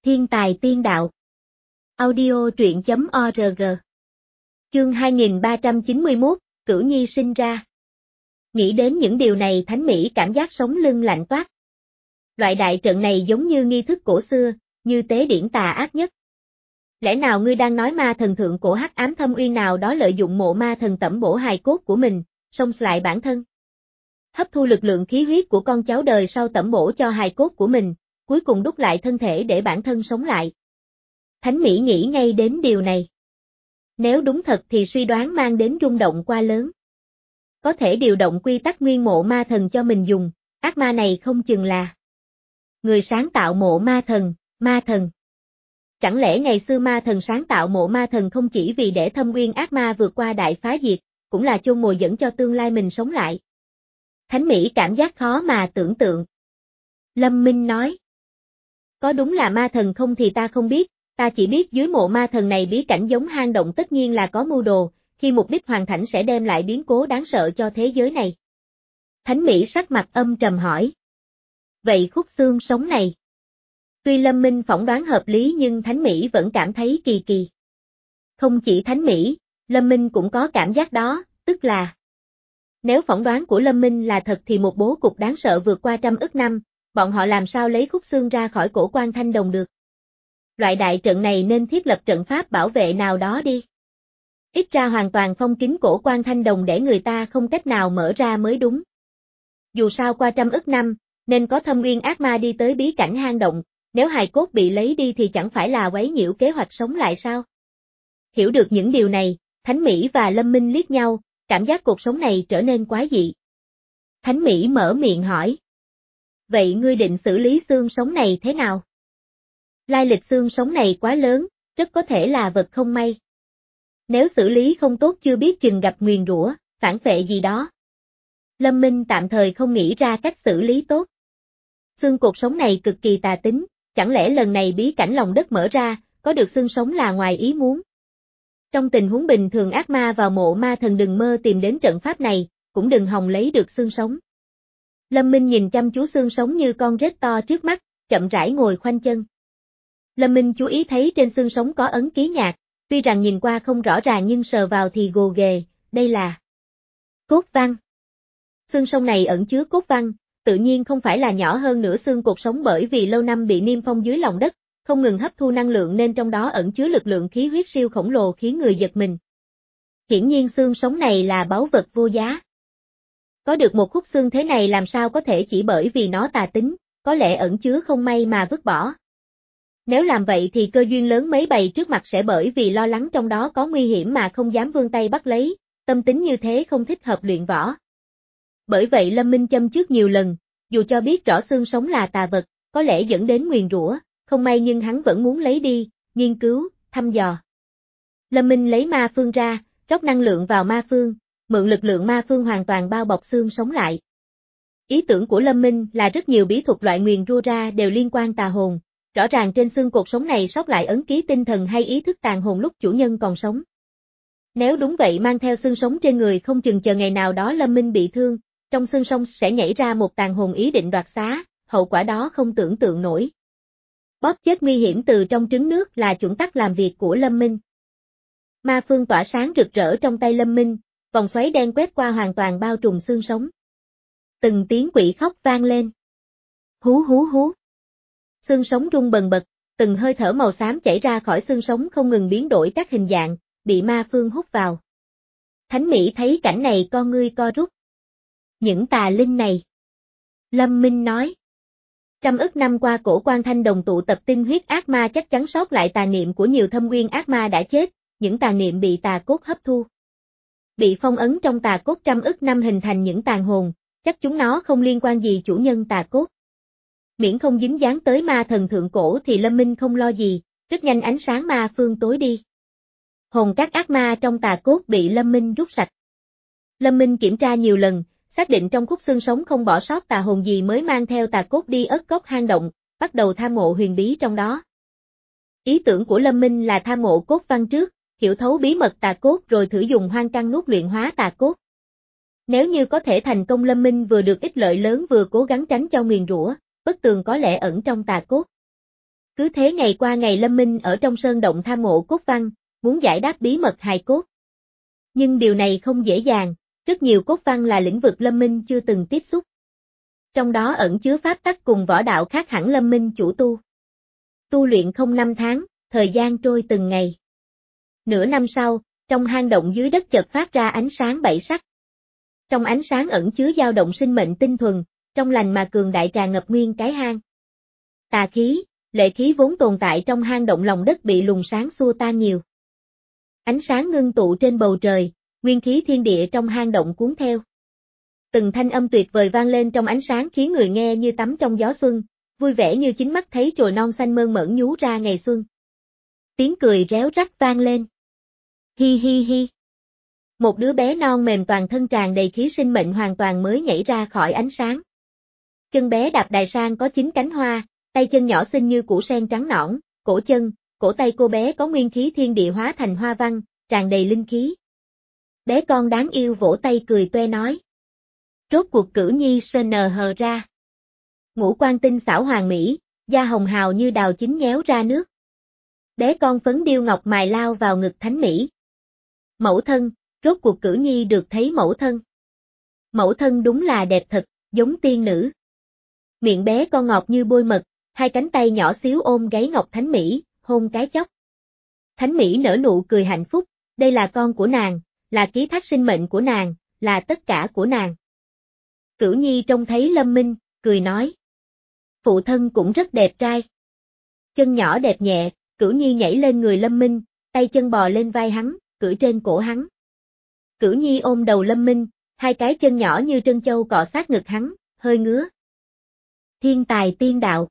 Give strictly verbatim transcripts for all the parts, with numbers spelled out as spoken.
Thiên tài tiên đạo. Audio truyện chấm org. Chương hai nghìn ba trăm chín mươi mốt, Cửu Nhi sinh ra. Nghĩ đến những điều này Thánh Mỹ cảm giác sống lưng lạnh toát. Loại đại trận này giống như nghi thức cổ xưa, như tế điển tà ác nhất. Lẽ nào ngươi đang nói ma thần thượng cổ hắc ám thâm uyên nào đó lợi dụng mộ ma thần tẩm bổ hài cốt của mình, xông lại bản thân? Hấp thu lực lượng khí huyết của con cháu đời sau tẩm bổ cho hài cốt của mình, cuối cùng đúc lại thân thể để bản thân sống lại. Thánh Mỹ nghĩ ngay đến điều này. Nếu đúng thật thì suy đoán mang đến rung động quá lớn. Có thể điều động quy tắc nguyên mộ ma thần cho mình dùng, ác ma này không chừng là người sáng tạo mộ ma thần, ma thần. Chẳng lẽ ngày xưa ma thần sáng tạo mộ ma thần không chỉ vì để thâm uyên ác ma vượt qua đại phá diệt, cũng là chôn mồi dẫn cho tương lai mình sống lại? Thánh Mỹ cảm giác khó mà tưởng tượng. Lâm Minh nói. Có đúng là ma thần không thì ta không biết, ta chỉ biết dưới mộ ma thần này bí cảnh giống hang động tất nhiên là có mưu đồ, khi mục đích hoàn thành sẽ đem lại biến cố đáng sợ cho thế giới này. Thánh Mỹ sắc mặt âm trầm hỏi. Vậy khúc xương sống này? Tuy Lâm Minh phỏng đoán hợp lý nhưng Thánh Mỹ vẫn cảm thấy kỳ kỳ. Không chỉ Thánh Mỹ, Lâm Minh cũng có cảm giác đó, tức là nếu phỏng đoán của Lâm Minh là thật thì một bố cục đáng sợ vượt qua trăm ức năm, bọn họ làm sao lấy khúc xương ra khỏi cổ quan thanh đồng được. Loại đại trận này nên thiết lập trận pháp bảo vệ nào đó đi. Ít ra hoàn toàn phong kín cổ quan thanh đồng để người ta không cách nào mở ra mới đúng. Dù sao qua trăm ức năm, nên có thâm uyên ác ma đi tới bí cảnh hang động, nếu hài cốt bị lấy đi thì chẳng phải là quấy nhiễu kế hoạch sống lại sao? Hiểu được những điều này, Thánh Mỹ và Lâm Minh liếc nhau, cảm giác cuộc sống này trở nên quái dị. Thánh Mỹ mở miệng hỏi. Vậy ngươi định xử lý xương sống này thế nào? Lai lịch xương sống này quá lớn, rất có thể là vật không may. Nếu xử lý không tốt chưa biết chừng gặp nguyền rủa, phản phệ gì đó. Lâm Minh tạm thời không nghĩ ra cách xử lý tốt. Xương cột sống này cực kỳ tà tính, chẳng lẽ lần này bí cảnh lòng đất mở ra, có được xương sống là ngoài ý muốn. Trong tình huống bình thường ác ma vào mộ ma thần đừng mơ tìm đến trận pháp này, cũng đừng hòng lấy được xương sống. Lâm Minh nhìn chăm chú xương sống như con rết to trước mắt, chậm rãi ngồi khoanh chân. Lâm Minh chú ý thấy trên xương sống có ấn ký nhạt, tuy rằng nhìn qua không rõ ràng nhưng sờ vào thì gồ ghề, đây là cốt văn. Xương sống này ẩn chứa cốt văn, tự nhiên không phải là nhỏ hơn nửa xương cột sống bởi vì lâu năm bị niêm phong dưới lòng đất, không ngừng hấp thu năng lượng nên trong đó ẩn chứa lực lượng khí huyết siêu khổng lồ khiến người giật mình. Hiển nhiên xương sống này là báu vật vô giá. Có được một khúc xương thế này làm sao có thể chỉ bởi vì nó tà tính, có lẽ ẩn chứa không may mà vứt bỏ. Nếu làm vậy thì cơ duyên lớn mấy bày trước mặt sẽ bởi vì lo lắng trong đó có nguy hiểm mà không dám vươn tay bắt lấy, tâm tính như thế không thích hợp luyện võ. Bởi vậy Lâm Minh châm trước nhiều lần, dù cho biết rõ xương sống là tà vật, có lẽ dẫn đến nguyền rủa, không may nhưng hắn vẫn muốn lấy đi, nghiên cứu, thăm dò. Lâm Minh lấy ma phương ra, rót năng lượng vào ma phương, mượn lực lượng ma phương hoàn toàn bao bọc xương sống lại. Ý tưởng của Lâm Minh là rất nhiều bí thuật loại nguyền rủa ra đều liên quan tà hồn, rõ ràng trên xương cột sống này sót lại ấn ký tinh thần hay ý thức tàn hồn lúc chủ nhân còn sống. Nếu đúng vậy mang theo xương sống trên người không chừng chờ ngày nào đó Lâm Minh bị thương, trong xương sống sẽ nhảy ra một tàn hồn ý định đoạt xá, hậu quả đó không tưởng tượng nổi. Bóp chết nguy hiểm từ trong trứng nước là chuẩn tắc làm việc của Lâm Minh. Ma phương tỏa sáng rực rỡ trong tay Lâm Minh, vòng xoáy đen quét qua hoàn toàn bao trùm xương sống. Từng tiếng quỷ khóc vang lên. Hú hú hú. Xương sống rung bần bật, từng hơi thở màu xám chảy ra khỏi xương sống không ngừng biến đổi các hình dạng, bị ma phương hút vào. Thánh Mỹ thấy cảnh này con ngươi co rút. Những tà linh này. Lâm Minh nói. Trăm ức năm qua cổ quan thanh đồng tụ tập tinh huyết ác ma chắc chắn sót lại tà niệm của nhiều thâm uyên ác ma đã chết, những tà niệm bị tà cốt hấp thu. Bị phong ấn trong tà cốt trăm ức năm hình thành những tàn hồn, chắc chúng nó không liên quan gì chủ nhân tà cốt. Miễn không dính dáng tới ma thần thượng cổ thì Lâm Minh không lo gì, rất nhanh ánh sáng ma phương tối đi. Hồn các ác ma trong tà cốt bị Lâm Minh rút sạch. Lâm Minh kiểm tra nhiều lần, xác định trong khúc xương sống không bỏ sót tà hồn gì mới mang theo tà cốt đi ớt cốc hang động, bắt đầu tham ngộ huyền bí trong đó. Ý tưởng của Lâm Minh là tham ngộ cốt văn trước, hiểu thấu bí mật tà cốt rồi thử dùng hoang căn nuốt luyện hóa tà cốt. Nếu như có thể thành công Lâm Minh vừa được ích lợi lớn vừa cố gắng tránh cho nguyền rủa, bất tường có lẽ ẩn trong tà cốt. Cứ thế ngày qua ngày Lâm Minh ở trong sơn động tham ngộ cốt văn, muốn giải đáp bí mật hài cốt. Nhưng điều này không dễ dàng, rất nhiều cốt văn là lĩnh vực Lâm Minh chưa từng tiếp xúc. Trong đó ẩn chứa pháp tắc cùng võ đạo khác hẳn Lâm Minh chủ tu. Tu luyện không năm tháng, thời gian trôi từng ngày. Nửa năm sau, trong hang động dưới đất chợt phát ra ánh sáng bảy sắc. Trong ánh sáng ẩn chứa dao động sinh mệnh tinh thuần, trong lành mà cường đại tràn ngập nguyên cái hang. Tà khí, lệ khí vốn tồn tại trong hang động lòng đất bị luồng sáng xua tan nhiều. Ánh sáng ngưng tụ trên bầu trời, nguyên khí thiên địa trong hang động cuốn theo. Từng thanh âm tuyệt vời vang lên trong ánh sáng khiến người nghe như tắm trong gió xuân, vui vẻ như chính mắt thấy chồi non xanh mơn mởn nhú ra ngày xuân. Tiếng cười réo rắt vang lên. Hi hi hi. Một đứa bé non mềm toàn thân tràn đầy khí sinh mệnh hoàn toàn mới nhảy ra khỏi ánh sáng. Chân bé đạp đài sang có chín cánh hoa, tay chân nhỏ xinh như củ sen trắng nõn, cổ chân, cổ tay cô bé có nguyên khí thiên địa hóa thành hoa văn, tràn đầy linh khí. Bé con đáng yêu vỗ tay cười toe nói. Rốt cuộc Cửu Nhi sờ nờ hờ ra. Ngũ quan tinh xảo hoàng mỹ, da hồng hào như đào chín nhéo ra nước. Bé con phấn điêu ngọc mài lao vào ngực Thánh Mỹ. Mẫu thân, rốt cuộc Cửu Nhi được thấy mẫu thân. Mẫu thân đúng là đẹp thật, giống tiên nữ. Miệng bé con ngọt như bôi mật, hai cánh tay nhỏ xíu ôm gáy ngọc Thánh Mỹ, hôn cái chóc. Thánh Mỹ nở nụ cười hạnh phúc, đây là con của nàng, là ký thác sinh mệnh của nàng, là tất cả của nàng. Cửu Nhi trông thấy Lâm Minh, cười nói. Phụ thân cũng rất đẹp trai. Chân nhỏ đẹp nhẹ, Cửu Nhi nhảy lên người Lâm Minh, tay chân bò lên vai hắn, cưỡi trên cổ hắn. Cửu Nhi ôm đầu Lâm Minh, hai cái chân nhỏ như trân châu cọ sát ngực hắn, hơi ngứa. Thiên tài tiên đạo.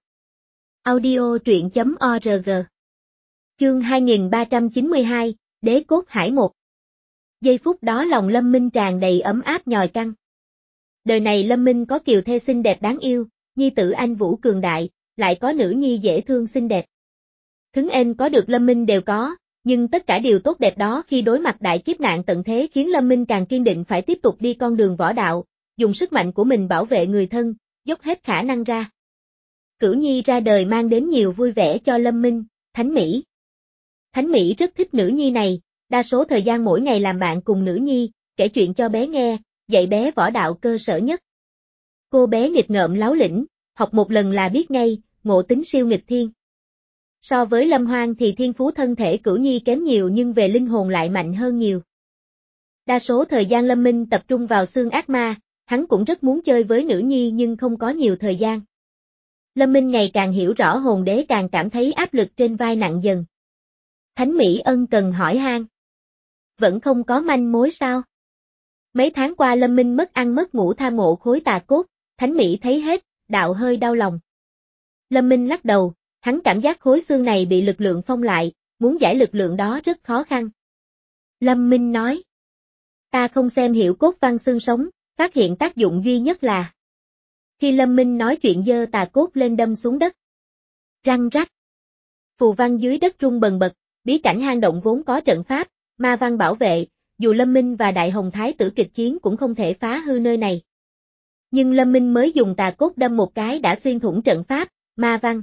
Audio truyện chấm org. Chương hai nghìn ba trăm chín mươi hai, Đế cốt hải một. Giây phút đó lòng Lâm Minh tràn đầy ấm áp nhòi căng. Đời này Lâm Minh có kiều thê xinh đẹp đáng yêu, nhi tử anh vũ cường đại, lại có nữ nhi dễ thương xinh đẹp. Thứng ên có được Lâm Minh đều có, nhưng tất cả điều tốt đẹp đó khi đối mặt đại kiếp nạn tận thế khiến Lâm Minh càng kiên định phải tiếp tục đi con đường võ đạo, dùng sức mạnh của mình bảo vệ người thân, dốc hết khả năng ra. Cửu Nhi ra đời mang đến nhiều vui vẻ cho Lâm Minh, Thánh Mỹ. Thánh Mỹ rất thích nữ nhi này, đa số thời gian mỗi ngày làm bạn cùng nữ nhi, kể chuyện cho bé nghe, dạy bé võ đạo cơ sở nhất. Cô bé nghịch ngợm láo lĩnh, học một lần là biết ngay, ngộ tính siêu nghịch thiên. So với Lâm Hoang thì thiên phú thân thể Cửu Nhi kém nhiều nhưng về linh hồn lại mạnh hơn nhiều. Đa số thời gian Lâm Minh tập trung vào xương ác ma, hắn cũng rất muốn chơi với nữ nhi nhưng không có nhiều thời gian. Lâm Minh ngày càng hiểu rõ hồn đế càng cảm thấy áp lực trên vai nặng dần. Thánh Mỹ ân cần hỏi han. Vẫn không có manh mối sao? Mấy tháng qua Lâm Minh mất ăn mất ngủ tham ngộ khối tà cốt, Thánh Mỹ thấy hết, đạo hơi đau lòng. Lâm Minh lắc đầu, hắn cảm giác khối xương này bị lực lượng phong lại, muốn giải lực lượng đó rất khó khăn. Lâm Minh nói. Ta không xem hiểu cốt văn xương sống, phát hiện tác dụng duy nhất là. Khi Lâm Minh nói chuyện giơ tà cốt lên đâm xuống đất. Răng rắc. Phù văn dưới đất rung bần bật, bí cảnh hang động vốn có trận pháp, ma văn bảo vệ, dù Lâm Minh và Đại Hồng Thái tử kịch chiến cũng không thể phá hư nơi này. Nhưng Lâm Minh mới dùng tà cốt đâm một cái đã xuyên thủng trận pháp, ma văn.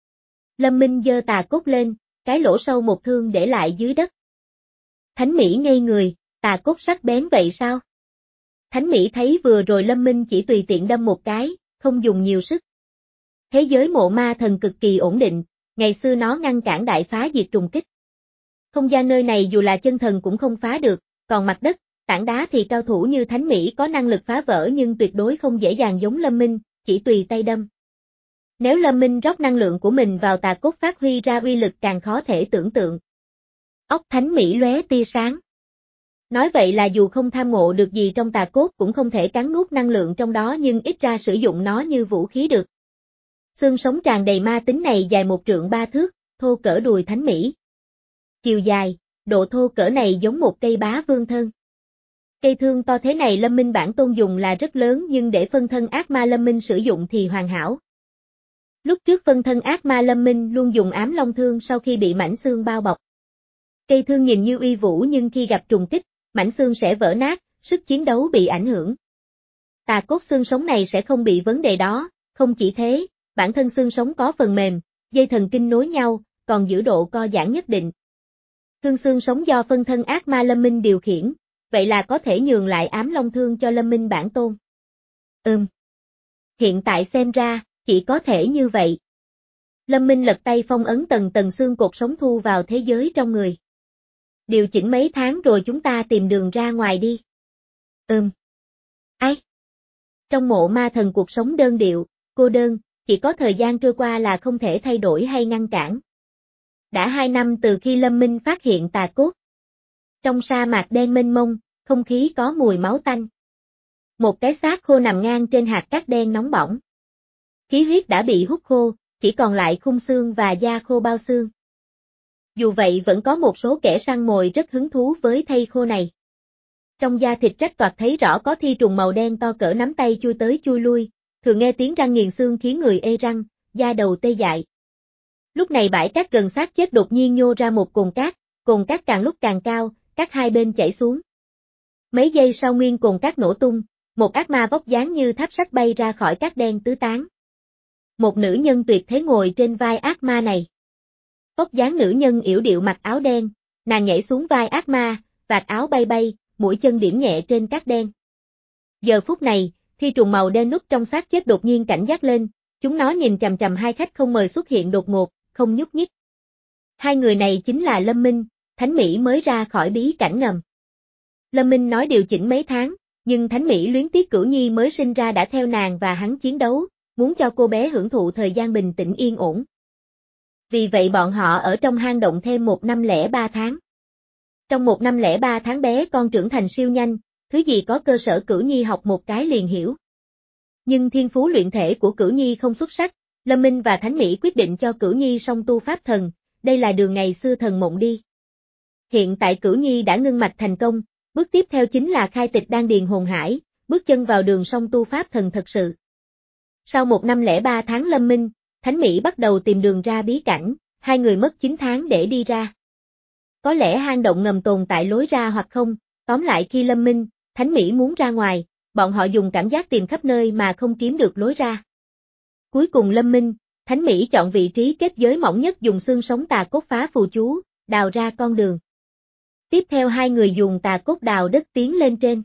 Lâm Minh giơ tà cốt lên, cái lỗ sâu một thương để lại dưới đất. Thánh Mỹ ngây người, tà cốt sắc bén vậy sao? Thánh Mỹ thấy vừa rồi Lâm Minh chỉ tùy tiện đâm một cái, không dùng nhiều sức. Thế giới mộ ma thần cực kỳ ổn định, ngày xưa nó ngăn cản đại phá diệt trùng kích. Không gian nơi này dù là chân thần cũng không phá được, còn mặt đất, tảng đá thì cao thủ như Thánh Mỹ có năng lực phá vỡ nhưng tuyệt đối không dễ dàng giống Lâm Minh, chỉ tùy tay đâm. Nếu Lâm Minh rót năng lượng của mình vào tà cốt phát huy ra uy lực càng khó thể tưởng tượng. Óc Thánh Mỹ lóe tia sáng. Nói vậy là dù không tham ngộ được gì trong tà cốt cũng không thể cắn nuốt năng lượng trong đó nhưng ít ra sử dụng nó như vũ khí được. Xương sống tràn đầy ma tính này dài một trượng ba thước, thô cỡ đùi Thánh Mỹ. Chiều dài, độ thô cỡ này giống một cây bá vương thân. Cây thương to thế này Lâm Minh bản tôn dùng là rất lớn nhưng để phân thân ác ma Lâm Minh sử dụng thì hoàn hảo. Lúc trước phân thân ác ma Lâm Minh luôn dùng ám long thương sau khi bị mảnh xương bao bọc. Cây thương nhìn như uy vũ nhưng khi gặp trùng kích, mảnh xương sẽ vỡ nát, sức chiến đấu bị ảnh hưởng. Tà cốt xương sống này sẽ không bị vấn đề đó, không chỉ thế, bản thân xương sống có phần mềm, dây thần kinh nối nhau, còn giữ độ co giãn nhất định. Thương xương sống do phân thân ác ma Lâm Minh điều khiển, vậy là có thể nhường lại ám long thương cho Lâm Minh bản tôn. Ừm. Hiện tại xem ra, chỉ có thể như vậy. Lâm Minh lật tay phong ấn tầng tầng xương cột sống thu vào thế giới trong người. Điều chỉnh mấy tháng rồi chúng ta tìm đường ra ngoài đi. Ừm. Ái. Trong mộ ma thần cuộc sống đơn điệu, cô đơn, chỉ có thời gian trôi qua là không thể thay đổi hay ngăn cản. Đã hai năm từ khi Lâm Minh phát hiện tà cốt. Trong sa mạc đen mênh mông, không khí có mùi máu tanh. Một cái xác khô nằm ngang trên hạt cát đen nóng bỏng. Khí huyết đã bị hút khô, chỉ còn lại khung xương và da khô bao xương. Dù vậy vẫn có một số kẻ săn mồi rất hứng thú với thây khô này. Trong da thịt rách toạc thấy rõ có thi trùng màu đen to cỡ nắm tay chui tới chui lui, thường nghe tiếng răng nghiền xương khiến người ê răng, da đầu tê dại. Lúc này bãi cát gần xác chết đột nhiên nhô ra một cồn cát, cồn cát càng lúc càng cao, cát hai bên chảy xuống. Mấy giây sau nguyên cồn cát nổ tung, một ác ma vóc dáng như tháp sắt bay ra khỏi cát đen tứ tán. Một nữ nhân tuyệt thế ngồi trên vai ác ma này. Vóc dáng nữ nhân yểu điệu mặc áo đen, nàng nhảy xuống vai ác ma, vạt áo bay bay, mũi chân điểm nhẹ trên cát đen. Giờ phút này, thi trùng màu đen núp trong xác chết đột nhiên cảnh giác lên, chúng nó nhìn chằm chằm hai khách không mời xuất hiện đột ngột, không nhúc nhích. Hai người này chính là Lâm Minh, Thánh Mỹ mới ra khỏi bí cảnh ngầm. Lâm Minh nói điều chỉnh mấy tháng, nhưng Thánh Mỹ luyến tiếc Cửu Nhi mới sinh ra đã theo nàng và hắn chiến đấu, muốn cho cô bé hưởng thụ thời gian bình tĩnh yên ổn. Vì vậy bọn họ ở trong hang động thêm một năm lẻ ba tháng. Trong một năm lẻ ba tháng bé con trưởng thành siêu nhanh, thứ gì có cơ sở Cửu Nhi học một cái liền hiểu. Nhưng thiên phú luyện thể của Cửu Nhi không xuất sắc, Lâm Minh và Thánh Mỹ quyết định cho Cửu Nhi song tu pháp thần, đây là đường ngày xưa thần mộng đi. Hiện tại Cửu Nhi đã ngưng mạch thành công, bước tiếp theo chính là khai tịch đan điền hồn hải, bước chân vào đường song tu pháp thần thật sự. Sau một năm lẻ ba tháng Lâm Minh, Thánh Mỹ bắt đầu tìm đường ra bí cảnh, hai người mất chín tháng để đi ra. Có lẽ hang động ngầm tồn tại lối ra hoặc không, tóm lại khi Lâm Minh, Thánh Mỹ muốn ra ngoài, bọn họ dùng cảm giác tìm khắp nơi mà không kiếm được lối ra. Cuối cùng Lâm Minh, Thánh Mỹ chọn vị trí kết giới mỏng nhất dùng xương sống tà cốt phá phù chú, đào ra con đường. Tiếp theo hai người dùng tà cốt đào đất tiến lên trên.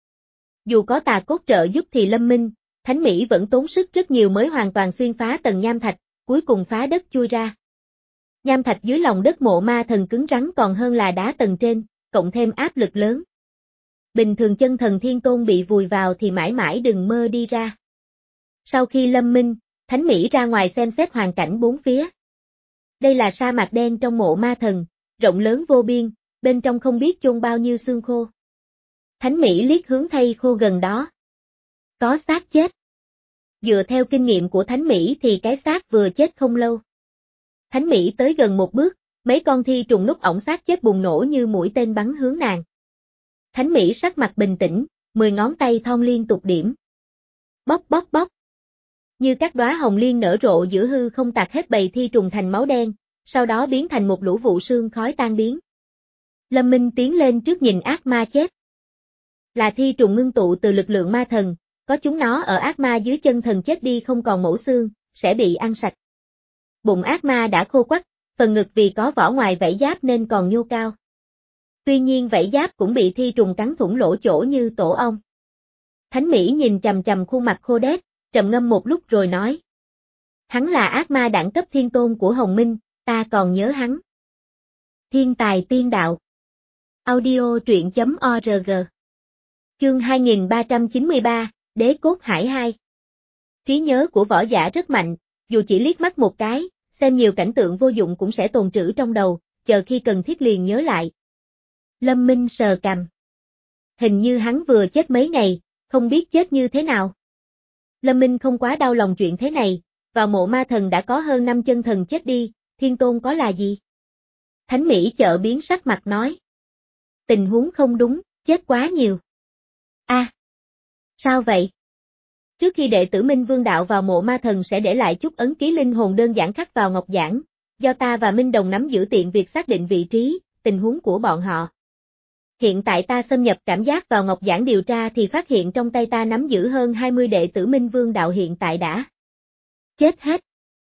Dù có tà cốt trợ giúp thì Lâm Minh, Thánh Mỹ vẫn tốn sức rất nhiều mới hoàn toàn xuyên phá tầng nham thạch, cuối cùng phá đất chui ra. Nham thạch dưới lòng đất mộ ma thần cứng rắn còn hơn là đá tầng trên, cộng thêm áp lực lớn. Bình thường chân thần thiên tôn bị vùi vào thì mãi mãi đừng mơ đi ra. Sau khi Lâm Minh, Thánh Mỹ ra ngoài xem xét hoàn cảnh bốn phía. Đây là sa mạc đen trong mộ ma thần, rộng lớn vô biên, bên trong không biết chôn bao nhiêu xương khô. Thánh Mỹ liếc hướng thây khô gần đó. Có xác chết. Dựa theo kinh nghiệm của Thánh Mỹ thì cái xác vừa chết không lâu. Thánh Mỹ tới gần một bước, mấy con thi trùng núp ổng xác chết bùng nổ như mũi tên bắn hướng nàng. Thánh Mỹ sắc mặt bình tĩnh, mười ngón tay thon liên tục điểm. Bóc bóc bóc. Như các đóa hồng liên nở rộ giữa hư không tạc hết bầy thi trùng thành máu đen, sau đó biến thành một lũ vụ sương khói tan biến. Lâm Minh tiến lên trước nhìn ác ma chết. Là thi trùng ngưng tụ từ lực lượng ma thần, có chúng nó ở ác ma dưới chân thần chết đi không còn mẩu xương, sẽ bị ăn sạch. Bụng ác ma đã khô quắt, phần ngực vì có vỏ ngoài vảy giáp nên còn nhô cao. Tuy nhiên vảy giáp cũng bị thi trùng cắn thủng lỗ chỗ như tổ ong. Thánh Mỹ nhìn chằm chằm khuôn mặt khô đét, trầm ngâm một lúc rồi nói. Hắn là ác ma đẳng cấp thiên tôn của Hồng Minh, ta còn nhớ hắn. Thiên tài tiên đạo. Audio truyện chấm org. Chương hai nghìn ba trăm chín mươi ba, Đế cốt hải hai. Trí nhớ của võ giả rất mạnh, dù chỉ liếc mắt một cái, xem nhiều cảnh tượng vô dụng cũng sẽ tồn trữ trong đầu, chờ khi cần thiết liền nhớ lại. Lâm Minh sờ cằm. Hình như hắn vừa chết mấy ngày, không biết chết như thế nào. Lâm Minh không quá đau lòng chuyện thế này, vào mộ ma thần đã có hơn năm chân thần chết đi, thiên tôn có là gì? Thánh Mỹ chợ biến sắc mặt nói. Tình huống không đúng, chết quá nhiều. A, à, sao vậy? Trước khi đệ tử Minh Vương đạo vào mộ ma thần sẽ để lại chút ấn ký linh hồn đơn giản khắc vào ngọc giản, do ta và Minh Đồng nắm giữ tiện việc xác định vị trí, tình huống của bọn họ. Hiện tại ta xâm nhập cảm giác vào ngọc giản điều tra thì phát hiện trong tay ta nắm giữ hơn hai mươi đệ tử Minh Vương đạo hiện tại đã chết hết.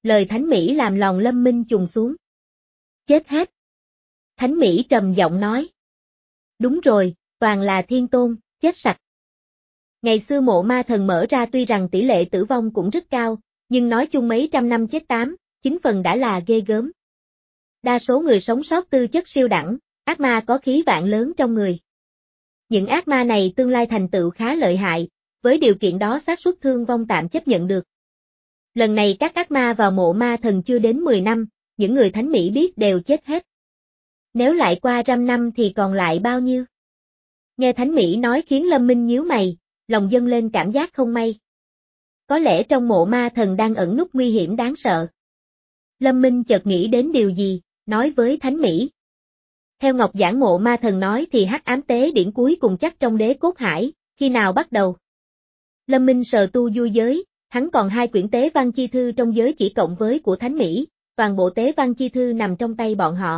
Lời Thánh Mỹ làm lòng Lâm Minh trùng xuống. Chết hết. Thánh Mỹ trầm giọng nói. Đúng rồi, toàn là thiên tôn, chết sạch. Ngày xưa mộ ma thần mở ra tuy rằng tỷ lệ tử vong cũng rất cao, nhưng nói chung mấy trăm năm chết tám, chín phần đã là ghê gớm. Đa số người sống sót tư chất siêu đẳng, ác ma có khí vạn lớn trong người. Những ác ma này tương lai thành tựu khá lợi hại, với điều kiện đó xác suất thương vong tạm chấp nhận được. Lần này các ác ma vào mộ ma thần chưa đến mười năm, những người Thánh Mỹ biết đều chết hết. Nếu lại qua trăm năm thì còn lại bao nhiêu? Nghe Thánh Mỹ nói khiến Lâm Minh nhíu mày, lòng dâng lên cảm giác không may. Có lẽ trong mộ ma thần đang ẩn núp nguy hiểm đáng sợ. Lâm Minh chợt nghĩ đến điều gì, nói với Thánh Mỹ. Theo Ngọc Giảng mộ ma thần nói thì hắc ám tế điển cuối cùng chắc trong đế cốt hải, khi nào bắt đầu? Lâm Minh sờ tu du giới, hắn còn hai quyển tế văn chi thư trong giới chỉ cộng với của Thánh Mỹ, toàn bộ tế văn chi thư nằm trong tay bọn họ.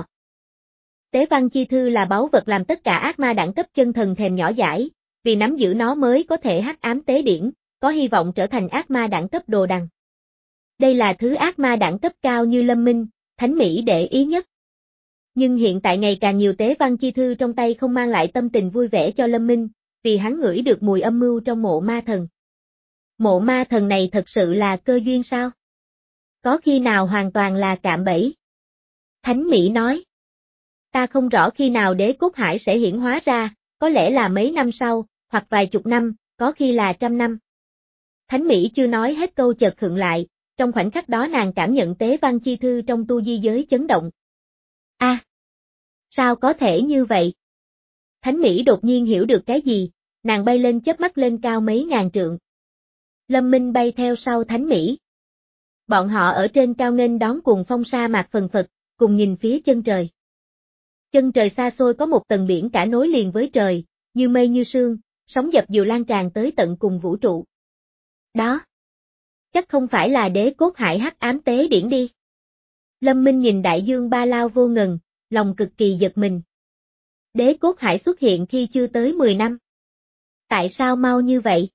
Tế văn chi thư là báu vật làm tất cả ác ma đẳng cấp chân thần thèm nhỏ dãi, vì nắm giữ nó mới có thể hắc ám tế điển, có hy vọng trở thành ác ma đẳng cấp đồ đằng. Đây là thứ ác ma đẳng cấp cao như Lâm Minh, Thánh Mỹ để ý nhất. Nhưng hiện tại ngày càng nhiều tế văn chi thư trong tay không mang lại tâm tình vui vẻ cho Lâm Minh, vì hắn ngửi được mùi âm mưu trong mộ ma thần. Mộ ma thần này thật sự là cơ duyên sao? Có khi nào hoàn toàn là cạm bẫy? Thánh Mỹ nói. Ta không rõ khi nào đế cốt hải sẽ hiển hóa ra, có lẽ là mấy năm sau, hoặc vài chục năm, có khi là trăm năm. Thánh Mỹ chưa nói hết câu chợt khựng lại, trong khoảnh khắc đó nàng cảm nhận tế văn chi thư trong tu di giới chấn động. A, à, sao có thể như vậy? Thánh Mỹ đột nhiên hiểu được cái gì, nàng bay lên chớp mắt lên cao mấy ngàn trượng. Lâm Minh bay theo sau Thánh Mỹ. Bọn họ ở trên cao nghênh đón cùng phong sa mạc phần phật, cùng nhìn phía chân trời. Chân trời xa xôi có một tầng biển cả nối liền với trời, như mây như sương, sóng dập dìu lan tràn tới tận cùng vũ trụ. Đó, chắc không phải là đế cốt hải hắc ám tế điển đi. Lâm Minh nhìn đại dương ba lao vô ngần, lòng cực kỳ giật mình. Đế cốt hải xuất hiện khi chưa tới mười năm. Tại sao mau như vậy?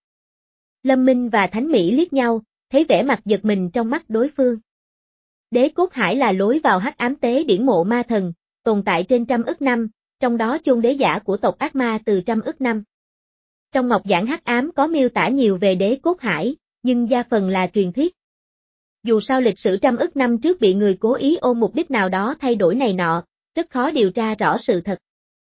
Lâm Minh và Thánh Mỹ liếc nhau, thấy vẻ mặt giật mình trong mắt đối phương. Đế cốt hải là lối vào hắc ám tế điển mộ ma thần, tồn tại trên trăm ức năm, trong đó chôn đế giả của tộc ác ma từ trăm ức năm. Trong Ngọc Giảng hắc ám có miêu tả nhiều về đế cốt hải, nhưng đa phần là truyền thuyết. Dù sao lịch sử trăm ức năm trước bị người cố ý ôm mục đích nào đó thay đổi này nọ, rất khó điều tra rõ sự thật.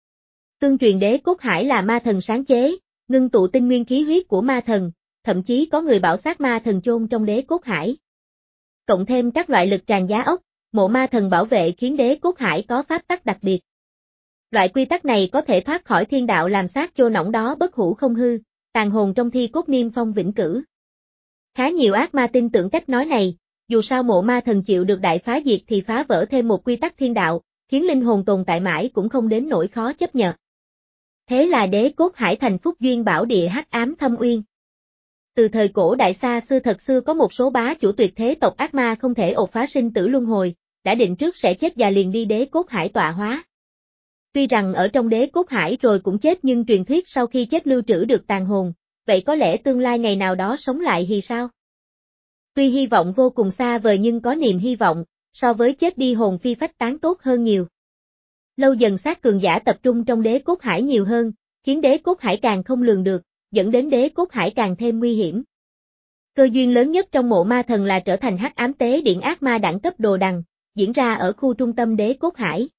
Tương truyền đế cốt hải là ma thần sáng chế, ngưng tụ tinh nguyên khí huyết của ma thần, thậm chí có người bảo xác ma thần chôn trong đế cốt hải. Cộng thêm các loại lực tràn giá ốc, mộ ma thần bảo vệ khiến đế cốt hải có pháp tắc đặc biệt. Loại quy tắc này có thể thoát khỏi thiên đạo làm xác chôn nỏng đó bất hủ không hư, tàn hồn trong thi cốt niêm phong vĩnh cửu. Khá nhiều ác ma tin tưởng cách nói này, dù sao mộ ma thần chịu được đại phá diệt thì phá vỡ thêm một quy tắc thiên đạo, khiến linh hồn tồn tại mãi cũng không đến nỗi khó chấp nhận. Thế là đế cốt hải thành phúc duyên bảo địa hắc ám thâm uyên. Từ thời cổ đại xa xưa thật xưa có một số bá chủ tuyệt thế tộc ác ma không thể ột phá sinh tử luân hồi, đã định trước sẽ chết già liền đi đế cốt hải tọa hóa. Tuy rằng ở trong đế cốt hải rồi cũng chết nhưng truyền thuyết sau khi chết lưu trữ được tàn hồn, vậy có lẽ tương lai ngày nào đó sống lại thì sao? Tuy hy vọng vô cùng xa vời nhưng có niềm hy vọng, so với chết đi hồn phi phách tán tốt hơn nhiều. Lâu dần xác cường giả tập trung trong đế cốt hải nhiều hơn, khiến đế cốt hải càng không lường được, dẫn đến đế cốt hải càng thêm nguy hiểm. Cơ duyên lớn nhất trong mộ ma thần là trở thành hắc ám tế điển ác ma đẳng cấp đồ đằng, diễn ra ở khu trung tâm đế cốt hải.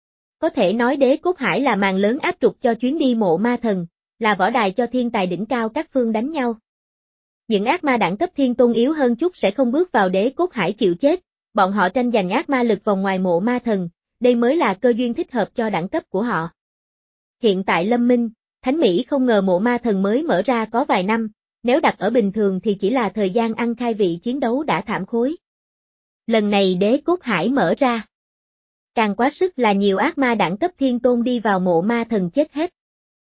Có thể nói đế cốt hải là màn lớn áp trục cho chuyến đi mộ ma thần, là võ đài cho thiên tài đỉnh cao các phương đánh nhau. Những ác ma đẳng cấp thiên tôn yếu hơn chút sẽ không bước vào đế cốt hải chịu chết, bọn họ tranh giành ác ma lực vòng ngoài mộ ma thần, đây mới là cơ duyên thích hợp cho đẳng cấp của họ. Hiện tại Lâm Minh, Thánh Mỹ không ngờ mộ ma thần mới mở ra có vài năm, nếu đặt ở bình thường thì chỉ là thời gian ăn khai vị chiến đấu đã thảm khối. Lần này đế cốt hải mở ra. Càng quá sức là nhiều ác ma đẳng cấp thiên tôn đi vào mộ ma thần chết hết.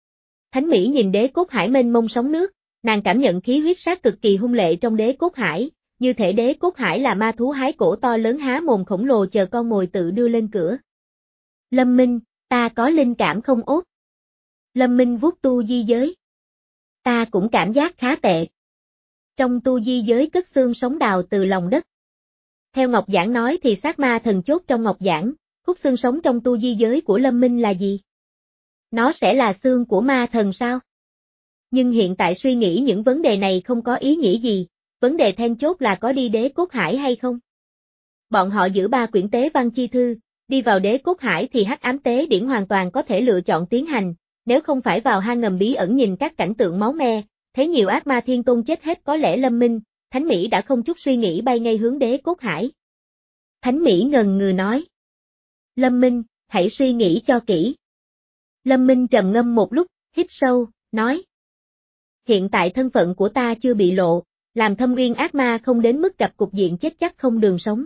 Thánh Mỹ nhìn đế cốt hải mênh mông sóng nước, nàng cảm nhận khí huyết sát cực kỳ hung lệ trong đế cốt hải, như thể đế cốt hải là ma thú hái cổ to lớn há mồm khổng lồ chờ con mồi tự đưa lên cửa. Lâm Minh, ta có linh cảm không ốt. Lâm Minh vuốt tu di giới. Ta cũng cảm giác khá tệ. Trong tu di giới cất xương sống đào từ lòng đất. Theo Ngọc Giảng nói thì xác ma thần chốt trong Ngọc Giảng, khúc xương sống trong tu di giới của Lâm Minh là gì? Nó sẽ là xương của ma thần sao? Nhưng hiện tại suy nghĩ những vấn đề này không có ý nghĩa gì, vấn đề then chốt là có đi đế cốt hải hay không? Bọn họ giữ ba quyển tế văn chi thư, đi vào đế cốt hải thì hắc ám tế điển hoàn toàn có thể lựa chọn tiến hành, nếu không phải vào hang ngầm bí ẩn nhìn các cảnh tượng máu me, thấy nhiều ác ma thiên tôn chết hết có lẽ Lâm Minh, Thánh Mỹ đã không chút suy nghĩ bay ngay hướng đế cốt hải. Thánh Mỹ ngần ngừ nói. Lâm Minh, hãy suy nghĩ cho kỹ. Lâm Minh trầm ngâm một lúc, hít sâu, nói. Hiện tại thân phận của ta chưa bị lộ, làm thâm uyên ác ma không đến mức gặp cục diện chết chắc không đường sống.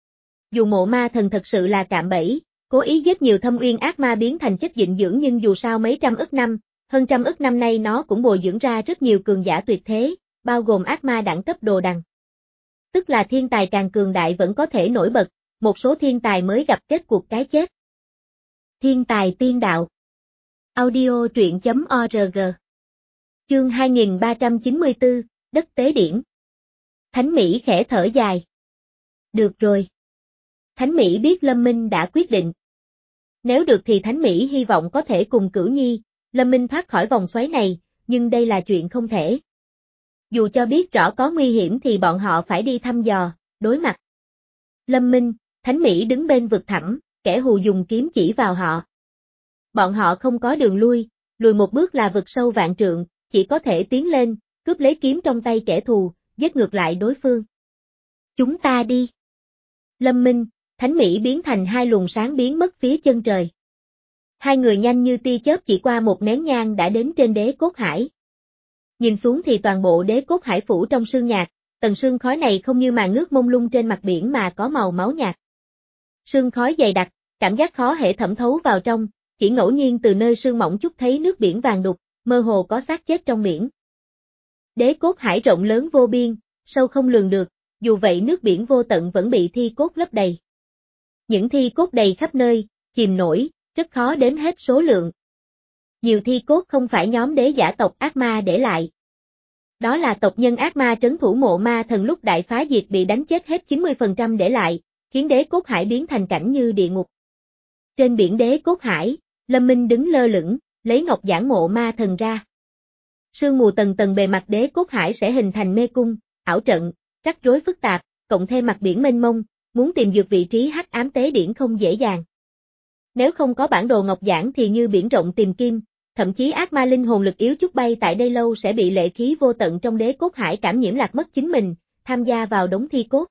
Dù mộ ma thần thật sự là cạm bẫy, cố ý giết nhiều thâm uyên ác ma biến thành chất dinh dưỡng nhưng dù sao mấy trăm ức năm, hơn trăm ức năm nay nó cũng bồi dưỡng ra rất nhiều cường giả tuyệt thế, bao gồm ác ma đẳng cấp đồ đằng. Tức là thiên tài càng cường đại vẫn có thể nổi bật, một số thiên tài mới gặp kết cuộc cái chết. Thiên tài tiên đạo. Audio truyện chấm org. Chương hai nghìn ba trăm chín mươi tư, Đất Tế Điển. Thánh Mỹ khẽ thở dài. Được rồi. Thánh Mỹ biết Lâm Minh đã quyết định. Nếu được thì Thánh Mỹ hy vọng có thể cùng Cửu Nhi, Lâm Minh thoát khỏi vòng xoáy này, nhưng đây là chuyện không thể. Dù cho biết rõ có nguy hiểm thì bọn họ phải đi thăm dò, đối mặt. Lâm Minh, Thánh Mỹ đứng bên vực thẳm, kẻ hù dùng kiếm chỉ vào họ. Bọn họ không có đường lui, lùi một bước là vực sâu vạn trượng, chỉ có thể tiến lên, cướp lấy kiếm trong tay kẻ thù, giết ngược lại đối phương. Chúng ta đi. Lâm Minh, Thánh Mỹ biến thành hai luồng sáng biến mất phía chân trời. Hai người nhanh như tia chớp chỉ qua một nén nhang đã đến trên đế cốt hải. Nhìn xuống thì toàn bộ đế cốt hải phủ trong sương nhạt, tầng sương khói này không như màn nước mông lung trên mặt biển mà có màu máu nhạt. Sương khói dày đặc, cảm giác khó hệ thẩm thấu vào trong, chỉ ngẫu nhiên từ nơi sương mỏng chút thấy nước biển vàng đục, mơ hồ có xác chết trong biển. Đế cốt hải rộng lớn vô biên, sâu không lường được, dù vậy nước biển vô tận vẫn bị thi cốt lấp đầy. Những thi cốt đầy khắp nơi, chìm nổi, rất khó đếm hết số lượng. Nhiều thi cốt không phải nhóm đế giả tộc ác ma để lại. Đó là tộc nhân ác ma trấn thủ mộ ma thần lúc đại phá diệt bị đánh chết hết chín mươi phần trăm để lại, khiến đế cốt hải biến thành cảnh như địa ngục. Trên biển đế cốt hải, Lâm Minh đứng lơ lửng, lấy ngọc giản mộ ma thần ra. Sương mù tầng tầng bề mặt đế cốt hải sẽ hình thành mê cung, ảo trận, rắc rối phức tạp, cộng thêm mặt biển mênh mông, muốn tìm được vị trí hắc ám tế điển không dễ dàng. Nếu không có bản đồ ngọc giản thì như biển rộng tìm kim, thậm chí ác ma linh hồn lực yếu chút bay tại đây lâu sẽ bị lệ khí vô tận trong đế cốt hải cảm nhiễm lạc mất chính mình, tham gia vào đống thi cốt.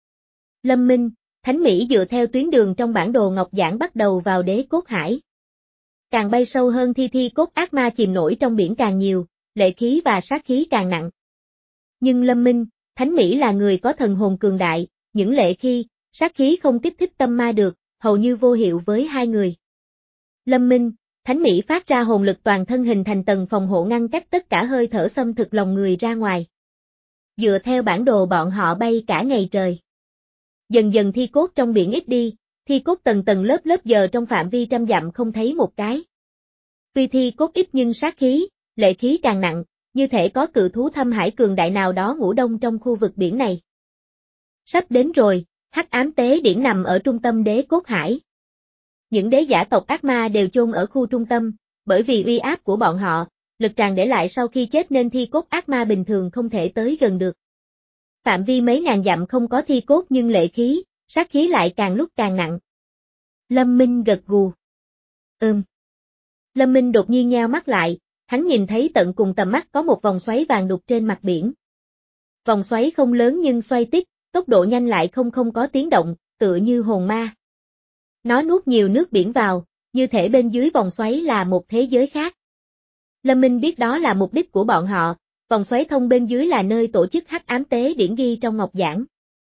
Lâm Minh, Thánh Mỹ dựa theo tuyến đường trong bản đồ ngọc giản bắt đầu vào đế cốt hải. Càng bay sâu hơn thi thi cốt ác ma chìm nổi trong biển càng nhiều, lệ khí và sát khí càng nặng. Nhưng Lâm Minh, Thánh Mỹ là người có thần hồn cường đại, những lệ khí, sát khí không kích thích tâm ma được, hầu như vô hiệu với hai người. Lâm Minh, Thánh Mỹ phát ra hồn lực toàn thân hình thành tầng phòng hộ ngăn cách tất cả hơi thở xâm thực lòng người ra ngoài. Dựa theo bản đồ bọn họ bay cả ngày trời. Dần dần thi cốt trong biển ít đi, thi cốt tầng tầng lớp lớp giờ trong phạm vi trăm dặm không thấy một cái. Tuy thi cốt ít nhưng sát khí, lệ khí càng nặng, như thể có cự thú thâm hải cường đại nào đó ngủ đông trong khu vực biển này. Sắp đến rồi, hắc ám tế điển nằm ở trung tâm đế cốt hải. Những đế giả tộc ác ma đều chôn ở khu trung tâm, bởi vì uy áp của bọn họ, lực tràn để lại sau khi chết nên thi cốt ác ma bình thường không thể tới gần được. Phạm vi mấy ngàn dặm không có thi cốt nhưng lệ khí, sát khí lại càng lúc càng nặng. Lâm Minh gật gù. Ừm. Lâm Minh đột nhiên nheo mắt lại, hắn nhìn thấy tận cùng tầm mắt có một vòng xoáy vàng đục trên mặt biển. Vòng xoáy không lớn nhưng xoay tít, tốc độ nhanh lại không không có tiếng động, tựa như hồn ma. Nó nuốt nhiều nước biển vào, như thể bên dưới vòng xoáy là một thế giới khác. Lâm Minh biết đó là mục đích của bọn họ, vòng xoáy thông bên dưới là nơi tổ chức hắc ám tế điển ghi trong ngọc giản.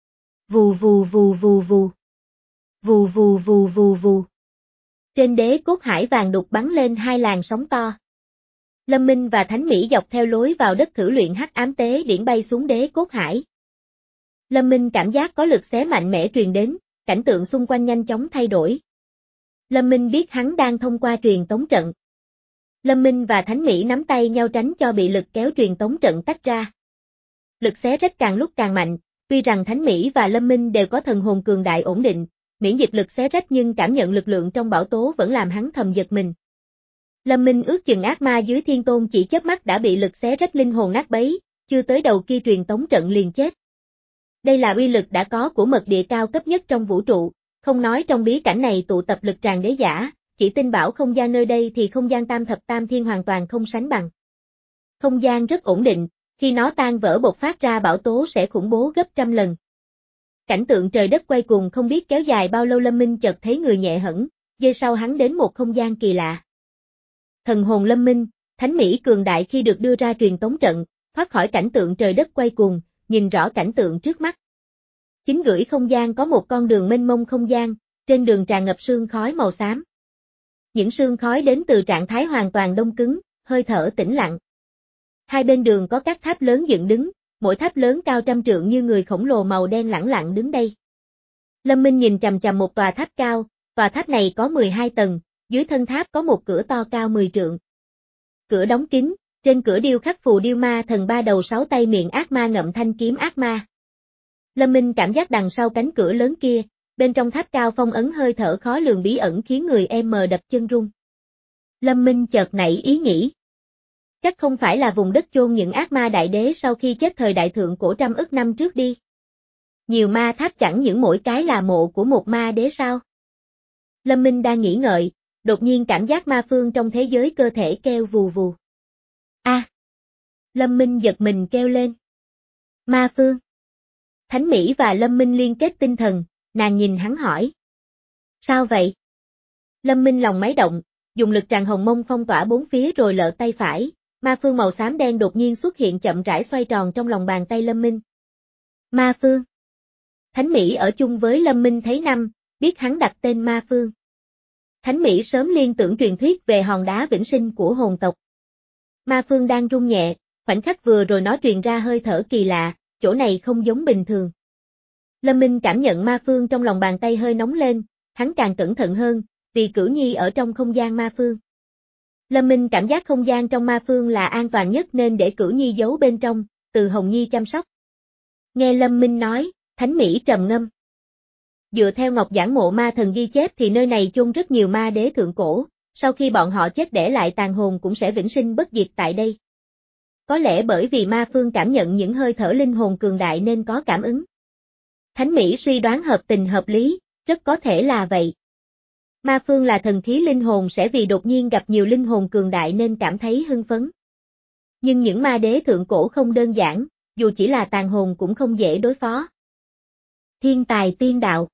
Vù vù vù vù vù. Vù vù vù vù vù. Trên đế cốt hải vàng đục bắn lên hai làn sóng to. Lâm Minh và Thánh Mỹ dọc theo lối vào đất thử luyện hắc ám tế điển bay xuống đế cốt hải. Lâm Minh cảm giác có lực xé mạnh mẽ truyền đến, cảnh tượng xung quanh nhanh chóng thay đổi. Lâm Minh biết hắn đang thông qua truyền tống trận. Lâm Minh và Thánh Mỹ nắm tay nhau tránh cho bị lực kéo truyền tống trận tách ra. Lực xé rách càng lúc càng mạnh, Tuy rằng Thánh Mỹ và Lâm Minh đều có thần hồn cường đại ổn định, miễn dịch lực xé rách nhưng cảm nhận lực lượng trong bão tố vẫn làm hắn thầm giật mình. Lâm Minh ước chừng ác ma dưới thiên tôn chỉ chớp mắt đã bị lực xé rách linh hồn nát bấy, chưa tới đầu kia truyền tống trận liền chết. Đây là uy lực đã có của mật địa cao cấp nhất trong vũ trụ, không nói trong bí cảnh này tụ tập lực tràng đế giả, chỉ tin bảo không gian nơi đây thì không gian tam thập tam thiên hoàn toàn không sánh bằng. Không gian rất ổn định, khi nó tan vỡ bộc phát ra bão tố sẽ khủng bố gấp trăm lần. Cảnh tượng trời đất quay cuồng không biết kéo dài bao lâu. Lâm Minh chợt thấy người nhẹ hẫng, giây sau hắn đến một không gian kỳ lạ. Thần hồn Lâm Minh, Thánh Mỹ cường đại khi được đưa ra truyền tống trận, thoát khỏi cảnh tượng trời đất quay cuồng, nhìn rõ cảnh tượng trước mắt. Chính gửi không gian có một con đường mênh mông không gian, trên đường tràn ngập sương khói màu xám. Những sương khói đến từ trạng thái hoàn toàn đông cứng, hơi thở tĩnh lặng. Hai bên đường có các tháp lớn dựng đứng, mỗi tháp lớn cao trăm trượng như người khổng lồ màu đen lẳng lặng đứng đây. Lâm Minh nhìn chằm chằm một tòa tháp cao, tòa tháp này có mười hai tầng, dưới thân tháp có một cửa to cao mười trượng. Cửa đóng kín, trên cửa điêu khắc phù điêu ma thần ba đầu sáu tay miệng ác ma ngậm thanh kiếm ác ma. Lâm Minh cảm giác đằng sau cánh cửa lớn kia, bên trong tháp cao phong ấn hơi thở khó lường bí ẩn khiến người em mờ đập chân run. Lâm Minh chợt nảy ý nghĩ. Chắc không phải là vùng đất chôn những ác ma đại đế sau khi chết thời đại thượng cổ trăm ức năm trước đi. Nhiều ma tháp chẳng những mỗi cái là mộ của một ma đế sao? Lâm Minh đang nghĩ ngợi, đột nhiên cảm giác ma phương trong thế giới cơ thể kêu vù vù. A! À, Lâm Minh giật mình kêu lên. Ma phương! Thánh Mỹ và Lâm Minh liên kết tinh thần, nàng nhìn hắn hỏi. Sao vậy? Lâm Minh lòng máy động, dùng lực tràn hồng mông phong tỏa bốn phía rồi lợ tay phải, ma phương màu xám đen đột nhiên xuất hiện chậm rãi xoay tròn trong lòng bàn tay Lâm Minh. Ma phương. Thánh Mỹ ở chung với Lâm Minh thấy năm, biết hắn đặt tên ma phương. Thánh Mỹ sớm liên tưởng truyền thuyết về hòn đá vĩnh sinh của hồn tộc. Ma phương đang rung nhẹ, khoảnh khắc vừa rồi nó truyền ra hơi thở kỳ lạ, chỗ này không giống bình thường. Lâm Minh cảm nhận ma phương trong lòng bàn tay hơi nóng lên, hắn càng cẩn thận hơn, vì Cửu Nhi ở trong không gian ma phương. Lâm Minh cảm giác không gian trong ma phương là an toàn nhất nên để Cửu Nhi giấu bên trong, từ Hồng Nhi chăm sóc. Nghe Lâm Minh nói, Thánh Mỹ trầm ngâm. Dựa theo Ngọc Giảng Mộ Ma Thần ghi chép thì nơi này chôn rất nhiều ma đế thượng cổ, sau khi bọn họ chết để lại tàn hồn cũng sẽ vĩnh sinh bất diệt tại đây. Có lẽ bởi vì ma phương cảm nhận những hơi thở linh hồn cường đại nên có cảm ứng. Thánh Mỹ suy đoán hợp tình hợp lý, rất có thể là vậy. Ma phương là thần khí linh hồn sẽ vì đột nhiên gặp nhiều linh hồn cường đại nên cảm thấy hưng phấn. Nhưng những ma đế thượng cổ không đơn giản, dù chỉ là tàn hồn cũng không dễ đối phó. Thiên tài tiên đạo.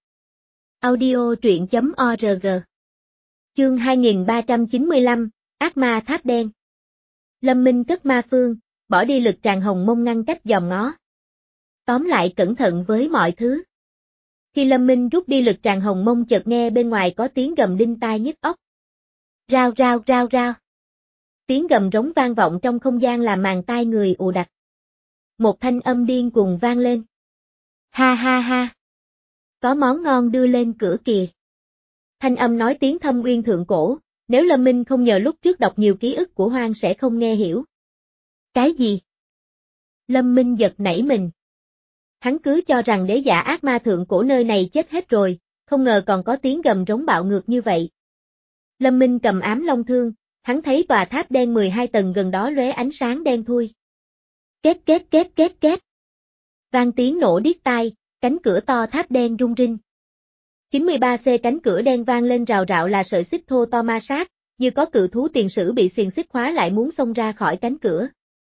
Audio truyện chấm org. Chương hai nghìn ba trăm chín mươi lăm, Ác ma tháp đen. Lâm Minh cất ma phương, bỏ đi lực tràn hồng mông ngăn cách dòm ngó. Tóm lại cẩn thận với mọi thứ. Khi Lâm Minh rút đi lực tràn hồng mông chợt nghe bên ngoài có tiếng gầm đinh tai nhức óc. Rao rao rao rao. Tiếng gầm rống vang vọng trong không gian làm màng tai người ù đặc. Một thanh âm điên cuồng vang lên. Ha ha ha. Có món ngon đưa lên cửa kìa. Thanh âm nói tiếng thâm uyên thượng cổ, nếu Lâm Minh không nhờ lúc trước đọc nhiều ký ức của Hoang sẽ không nghe hiểu. Cái gì? Lâm Minh giật nảy mình. Hắn cứ cho rằng đế giả ác ma thượng cổ nơi này chết hết rồi, không ngờ còn có tiếng gầm rống bạo ngược như vậy. Lâm Minh cầm ám long thương, hắn thấy tòa tháp đen mười hai tầng gần đó lóe ánh sáng đen thui. Két két két két két. Vang tiếng nổ điếc tai, cánh cửa to tháp đen rung rinh. chín mươi ba xê cánh cửa đen vang lên rào rạo là sợi xích thô to ma sát, như có cự thú tiền sử bị xiềng xích khóa lại muốn xông ra khỏi cánh cửa.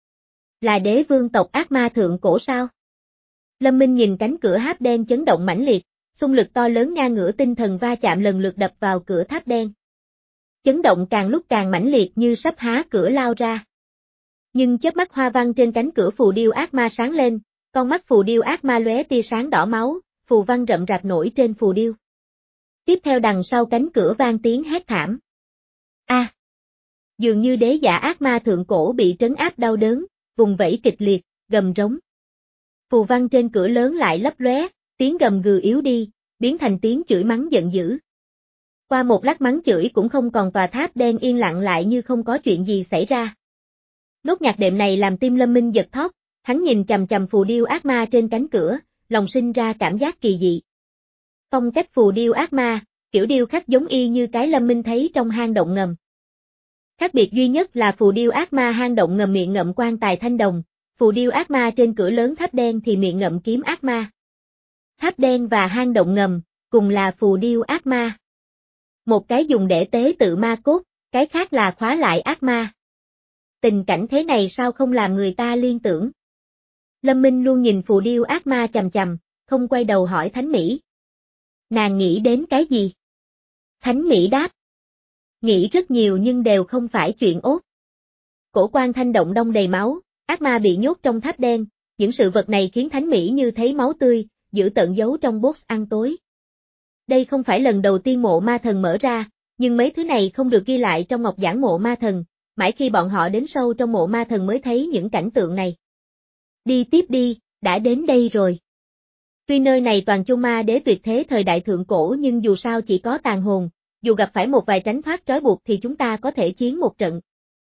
Là đế vương tộc ác ma thượng cổ sao? Lâm Minh nhìn cánh cửa tháp đen chấn động mãnh liệt, xung lực to lớn ngang ngửa tinh thần va chạm lần lượt đập vào cửa tháp đen. Chấn động càng lúc càng mãnh liệt như sắp há cửa lao ra. Nhưng chớp mắt hoa văn trên cánh cửa phù điêu ác ma sáng lên, con mắt phù điêu ác ma lóe tia sáng đỏ máu, phù văn rậm rạp nổi trên phù điêu. Tiếp theo đằng sau cánh cửa vang tiếng hét thảm. A! À, dường như đế giả ác ma thượng cổ bị trấn áp đau đớn, vùng vẫy kịch liệt, gầm rống. Phù văn trên cửa lớn lại lấp lóe, tiếng gầm gừ yếu đi, biến thành tiếng chửi mắng giận dữ. Qua một lát mắng chửi cũng không còn tòa tháp đen yên lặng lại như không có chuyện gì xảy ra. Nốt nhạc đệm này làm tim Lâm Minh giật thót, hắn nhìn chằm chằm phù điêu ác ma trên cánh cửa, lòng sinh ra cảm giác kỳ dị. Phong cách phù điêu ác ma, kiểu điêu khắc giống y như cái Lâm Minh thấy trong hang động ngầm. Khác biệt duy nhất là phù điêu ác ma hang động ngầm miệng ngậm quan tài thanh đồng, phù điêu ác ma trên cửa lớn tháp đen thì miệng ngậm kiếm ác ma. Tháp đen và hang động ngầm, cùng là phù điêu ác ma. Một cái dùng để tế tự ma cốt, cái khác là khóa lại ác ma. Tình cảnh thế này sao không làm người ta liên tưởng. Lâm Minh luôn nhìn phù điêu ác ma chằm chằm, không quay đầu hỏi Thánh Mỹ. Nàng nghĩ đến cái gì? Thánh Mỹ đáp. Nghĩ rất nhiều nhưng đều không phải chuyện ốt. Cổ quan thanh động đông đầy máu, ác ma bị nhốt trong tháp đen, những sự vật này khiến Thánh Mỹ như thấy máu tươi, giữ tận giấu trong box ăn tối. Đây không phải lần đầu tiên mộ ma thần mở ra, nhưng mấy thứ này không được ghi lại trong ngọc giản mộ ma thần, mãi khi bọn họ đến sâu trong mộ ma thần mới thấy những cảnh tượng này. Đi tiếp đi, đã đến đây rồi. Tuy nơi này toàn chôn ma đế tuyệt thế thời đại thượng cổ nhưng dù sao chỉ có tàn hồn, dù gặp phải một vài tránh thoát trói buộc thì chúng ta có thể chiến một trận.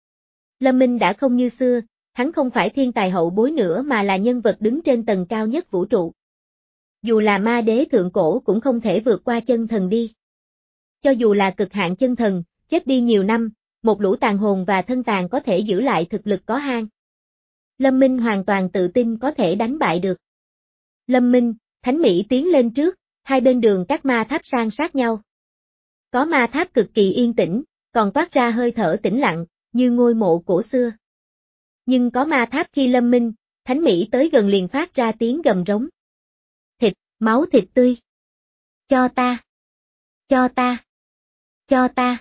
Lâm Minh đã không như xưa, hắn không phải thiên tài hậu bối nữa mà là nhân vật đứng trên tầng cao nhất vũ trụ. Dù là ma đế thượng cổ cũng không thể vượt qua chân thần đi. Cho dù là cực hạn chân thần, chết đi nhiều năm, một lũ tàn hồn và thân tàn có thể giữ lại thực lực có hang. Lâm Minh hoàn toàn tự tin có thể đánh bại được. Lâm Minh, Thánh Mỹ tiến lên trước, hai bên đường các ma tháp san sát nhau. Có ma tháp cực kỳ yên tĩnh, còn toát ra hơi thở tĩnh lặng, như ngôi mộ cổ xưa. Nhưng có ma tháp khi Lâm Minh, Thánh Mỹ tới gần liền phát ra tiếng gầm rống. Thịt, máu thịt tươi. Cho ta. Cho ta. Cho ta.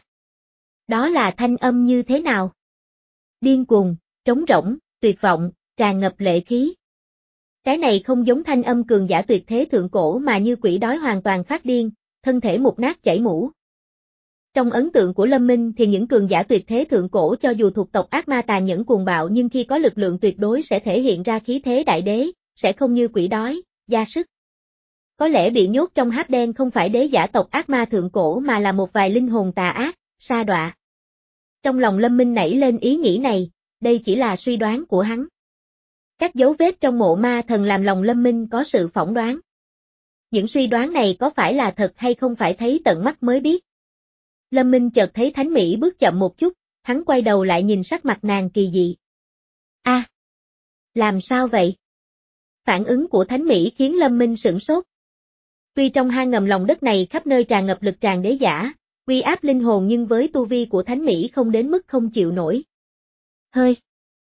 Đó là thanh âm như thế nào? Điên cuồng, trống rỗng, tuyệt vọng, tràn ngập lệ khí. Cái này không giống thanh âm cường giả tuyệt thế thượng cổ mà như quỷ đói hoàn toàn phát điên, thân thể mục nát chảy mũ. Trong ấn tượng của Lâm Minh thì những cường giả tuyệt thế thượng cổ cho dù thuộc tộc ác ma tàn nhẫn cuồng bạo nhưng khi có lực lượng tuyệt đối sẽ thể hiện ra khí thế đại đế, sẽ không như quỷ đói, ra sức. Có lẽ bị nhốt trong háp đen không phải đế giả tộc ác ma thượng cổ mà là một vài linh hồn tà ác, sa đọa. Trong lòng Lâm Minh nảy lên ý nghĩ này, đây chỉ là suy đoán của hắn. Các dấu vết trong mộ ma thần làm lòng Lâm Minh có sự phỏng đoán. Những suy đoán này có phải là thật hay không phải thấy tận mắt mới biết. Lâm Minh chợt thấy Thánh Mỹ bước chậm một chút, hắn quay đầu lại nhìn sắc mặt nàng kỳ dị. A, à, làm sao vậy? Phản ứng của Thánh Mỹ khiến Lâm Minh sửng sốt. Tuy trong hang ngầm lòng đất này khắp nơi tràn ngập lực tràn đế giả, uy áp linh hồn nhưng với tu vi của Thánh Mỹ không đến mức không chịu nổi. Hơi.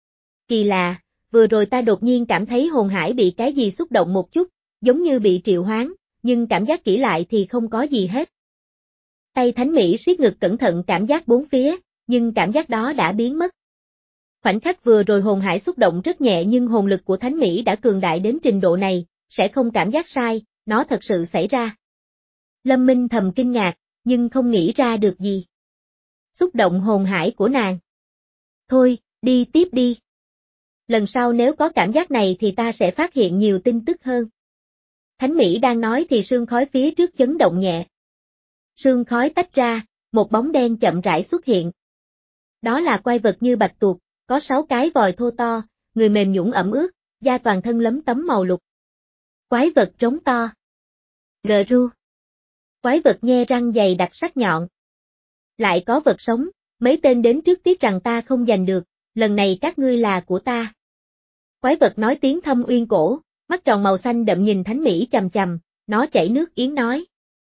Kỳ lạ, vừa rồi ta đột nhiên cảm thấy hồn hải bị cái gì xúc động một chút, giống như bị triệu hoán, nhưng cảm giác kỹ lại thì không có gì hết. Tay Thánh Mỹ siết ngực cẩn thận cảm giác bốn phía, nhưng cảm giác đó đã biến mất. Khoảnh khắc vừa rồi hồn hải xúc động rất nhẹ nhưng hồn lực của Thánh Mỹ đã cường đại đến trình độ này, sẽ không cảm giác sai, nó thật sự xảy ra. Lâm Minh thầm kinh ngạc, nhưng không nghĩ ra được gì. Xúc động hồn hải của nàng. Thôi, đi tiếp đi. Lần sau nếu có cảm giác này thì ta sẽ phát hiện nhiều tin tức hơn. Thánh Mỹ đang nói thì sương khói phía trước chấn động nhẹ. Sương khói tách ra, một bóng đen chậm rãi xuất hiện. Đó là quái vật như bạch tuộc, có sáu cái vòi thô to, người mềm nhũn ẩm ướt, da toàn thân lấm tấm màu lục. Quái vật trống to. Gờ ru. Quái vật nhe răng dày đặc sắc nhọn. Lại có vật sống, mấy tên đến trước tiếc rằng ta không giành được, lần này các ngươi là của ta. Quái vật nói tiếng thâm uyên cổ, mắt tròn màu xanh đậm nhìn Thánh Mỹ chằm chằm, nó chảy nước yến nói.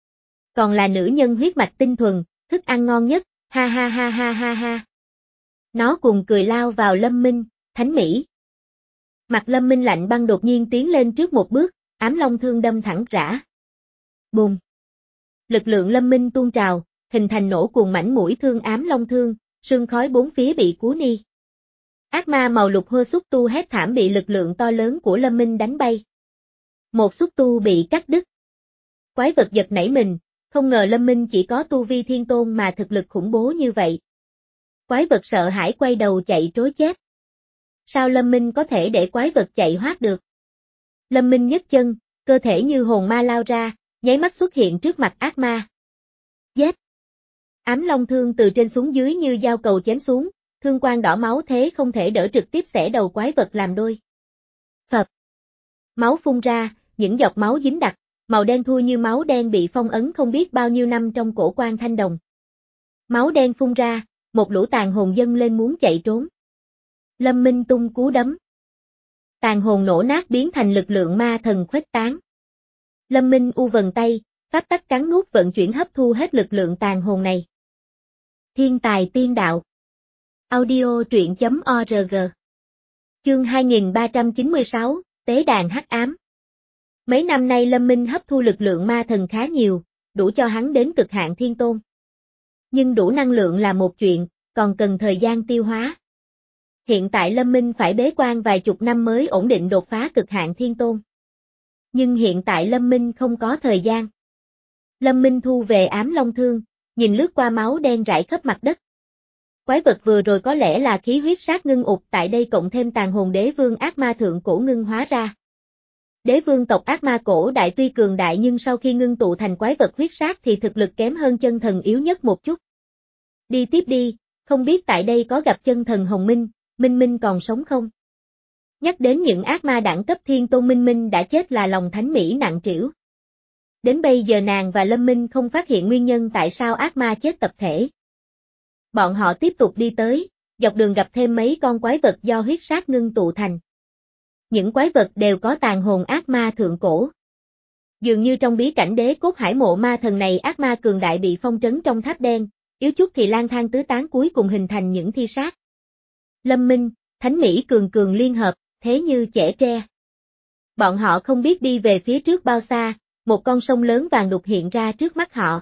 Còn là nữ nhân huyết mạch tinh thuần, thức ăn ngon nhất, ha ha ha ha ha ha. Nó cùng cười lao vào Lâm Minh, Thánh Mỹ. Mặt Lâm Minh lạnh băng đột nhiên tiến lên trước một bước, ám long thương đâm thẳng rã. Bùm. Lực lượng Lâm Minh tuôn trào, hình thành nổ cuồng mảnh mũi thương ám long thương, sương khói bốn phía bị cuốn đi. Ác ma màu lục hơ xúc tu hét thảm bị lực lượng to lớn của Lâm Minh đánh bay. Một xúc tu bị cắt đứt. Quái vật giật nảy mình, không ngờ Lâm Minh chỉ có tu vi thiên tôn mà thực lực khủng bố như vậy. Quái vật sợ hãi quay đầu chạy trối chết. Sao Lâm Minh có thể để quái vật chạy thoát được? Lâm Minh nhấc chân, cơ thể như hồn ma lao ra, nháy mắt xuất hiện trước mặt ác ma. Giết! Ám long thương từ trên xuống dưới như dao cầu chém xuống, thương quang đỏ máu thế không thể đỡ trực tiếp xẻ đầu quái vật làm đôi. Phập! Máu phun ra, những giọt máu dính đặc, màu đen thui như máu đen bị phong ấn không biết bao nhiêu năm trong cổ quan thanh đồng. Máu đen phun ra, một lũ tàn hồn dâng lên muốn chạy trốn. Lâm Minh tung cú đấm. Tàn hồn nổ nát biến thành lực lượng ma thần khuếch tán. Lâm Minh u vần tay, pháp tắc cắn nuốt vận chuyển hấp thu hết lực lượng tàn hồn này. Thiên tài tiên đạo. Audio truyện chấm org. Chương hai nghìn ba trăm chín mươi sáu, Tế đàn hắc ám. Mấy năm nay Lâm Minh hấp thu lực lượng ma thần khá nhiều, đủ cho hắn đến cực hạn thiên tôn. Nhưng đủ năng lượng là một chuyện, còn cần thời gian tiêu hóa. Hiện tại Lâm Minh phải bế quan vài chục năm mới ổn định đột phá cực hạn thiên tôn. Nhưng hiện tại Lâm Minh không có thời gian. Lâm Minh thu về ám long thương, nhìn lướt qua máu đen rải khắp mặt đất. Quái vật vừa rồi có lẽ là khí huyết sát ngưng ụt tại đây cộng thêm tàn hồn đế vương ác ma thượng cổ ngưng hóa ra. Đế vương tộc ác ma cổ đại tuy cường đại nhưng sau khi ngưng tụ thành quái vật huyết sát thì thực lực kém hơn chân thần yếu nhất một chút. Đi tiếp đi, không biết tại đây có gặp chân thần Hồng Minh, Minh Minh còn sống không? Nhắc đến những ác ma đẳng cấp thiên tôn Minh Minh đã chết là lòng thánh mỹ nặng trĩu. Đến bây giờ nàng và Lâm Minh không phát hiện nguyên nhân tại sao ác ma chết tập thể. Bọn họ tiếp tục đi tới, dọc đường gặp thêm mấy con quái vật do huyết sát ngưng tụ thành. Những quái vật đều có tàn hồn ác ma thượng cổ. Dường như trong bí cảnh đế cốt hải mộ ma thần này ác ma cường đại bị phong trấn trong tháp đen, yếu chút thì lang thang tứ tán cuối cùng hình thành những thi sát. Lâm Minh, Thánh Mỹ cường cường liên hợp, thế như chẻ tre. Bọn họ không biết đi về phía trước bao xa, một con sông lớn vàng đục hiện ra trước mắt họ.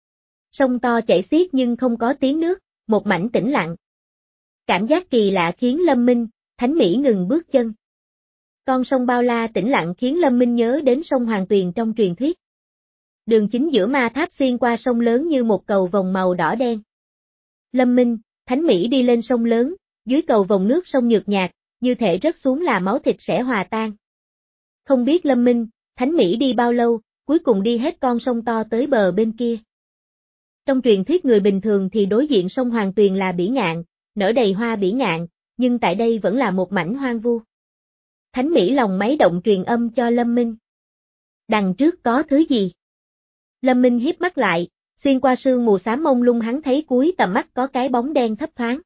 Sông to chảy xiết nhưng không có tiếng nước, một mảnh tĩnh lặng. Cảm giác kỳ lạ khiến Lâm Minh, Thánh Mỹ ngừng bước chân. Con sông bao la tĩnh lặng khiến Lâm Minh nhớ đến sông Hoàng Tuyền trong truyền thuyết. Đường chính giữa ma tháp xuyên qua sông lớn như một cầu vồng màu đỏ đen. Lâm Minh, Thánh Mỹ đi lên sông lớn, dưới cầu vồng nước sông nhợt nhạt, như thể rớt xuống là máu thịt sẽ hòa tan. Không biết Lâm Minh, Thánh Mỹ đi bao lâu, cuối cùng đi hết con sông to tới bờ bên kia. Trong truyền thuyết người bình thường thì đối diện sông Hoàng Tuyền là bỉ ngạn, nở đầy hoa bỉ ngạn, nhưng tại đây vẫn là một mảnh hoang vu. Thánh Mỹ lòng máy động truyền âm cho Lâm Minh. Đằng trước có thứ gì? Lâm Minh hiếp mắt lại, xuyên qua sương mù xám mông lung hắn thấy cuối tầm mắt có cái bóng đen thấp thoáng.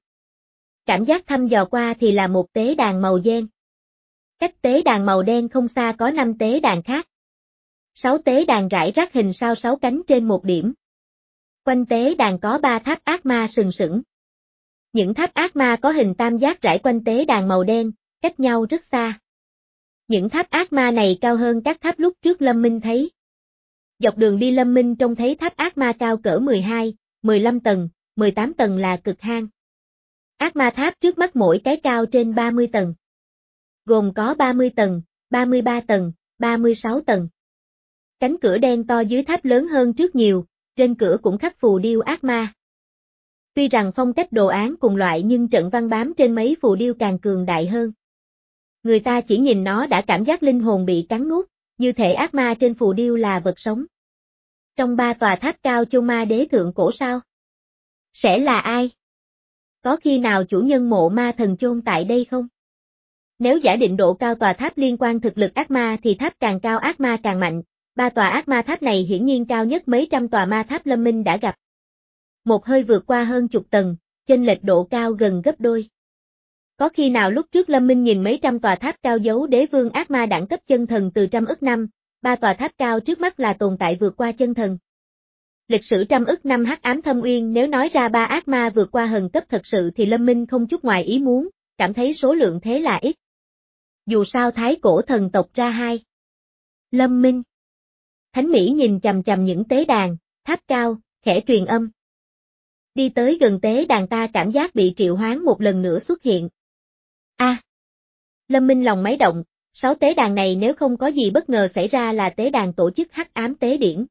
Cảm giác thăm dò qua thì là một tế đàn màu đen. Cách tế đàn màu đen không xa có năm tế đàn khác. Sáu tế đàn rải rác hình sao sáu cánh trên một điểm. Quanh tế đàn có ba tháp ác ma sừng sững. Những tháp ác ma có hình tam giác rải quanh tế đàn màu đen, cách nhau rất xa. Những tháp ác ma này cao hơn các tháp lúc trước Lâm Minh thấy. Dọc đường đi Lâm Minh trông thấy tháp ác ma cao cỡ mười hai, mười lăm tầng, mười tám tầng là cực hang. Ác ma tháp trước mắt mỗi cái cao trên ba mươi tầng. Gồm có ba mươi tầng, ba mươi ba tầng, ba mươi sáu tầng. Cánh cửa đen to dưới tháp lớn hơn trước nhiều, trên cửa cũng khắc phù điêu ác ma. Tuy rằng phong cách đồ án cùng loại nhưng trận văn bám trên mấy phù điêu càng cường đại hơn. Người ta chỉ nhìn nó đã cảm giác linh hồn bị cắn nuốt, như thể ác ma trên phù điêu là vật sống. Trong ba tòa tháp cao Châu Ma Đế thượng cổ sao? Sẽ là ai? Có khi nào chủ nhân mộ ma thần chôn tại đây không? Nếu giả định độ cao tòa tháp liên quan thực lực ác ma thì tháp càng cao ác ma càng mạnh, ba tòa ác ma tháp này hiển nhiên cao nhất mấy trăm tòa ma tháp Lâm Minh đã gặp. Một hơi vượt qua hơn chục tầng, chênh lệch độ cao gần gấp đôi. Có khi nào lúc trước Lâm Minh nhìn mấy trăm tòa tháp cao giấu đế vương ác ma đẳng cấp chân thần từ trăm ức năm, ba tòa tháp cao trước mắt là tồn tại vượt qua chân thần. Lịch sử trăm ức năm hắc ám thâm uyên nếu nói ra ba ác ma vượt qua hần cấp thật sự thì Lâm Minh không chút ngoài ý muốn, cảm thấy số lượng thế là ít. Dù sao thái cổ thần tộc ra hai. Lâm Minh. Thánh Mỹ nhìn chằm chằm những tế đàn, tháp cao, khẽ truyền âm. Đi tới gần tế đàn ta cảm giác bị triệu hoán một lần nữa xuất hiện. A. À. Lâm Minh lòng máy động, sáu tế đàn này nếu không có gì bất ngờ xảy ra là tế đàn tổ chức hắc ám tế điển.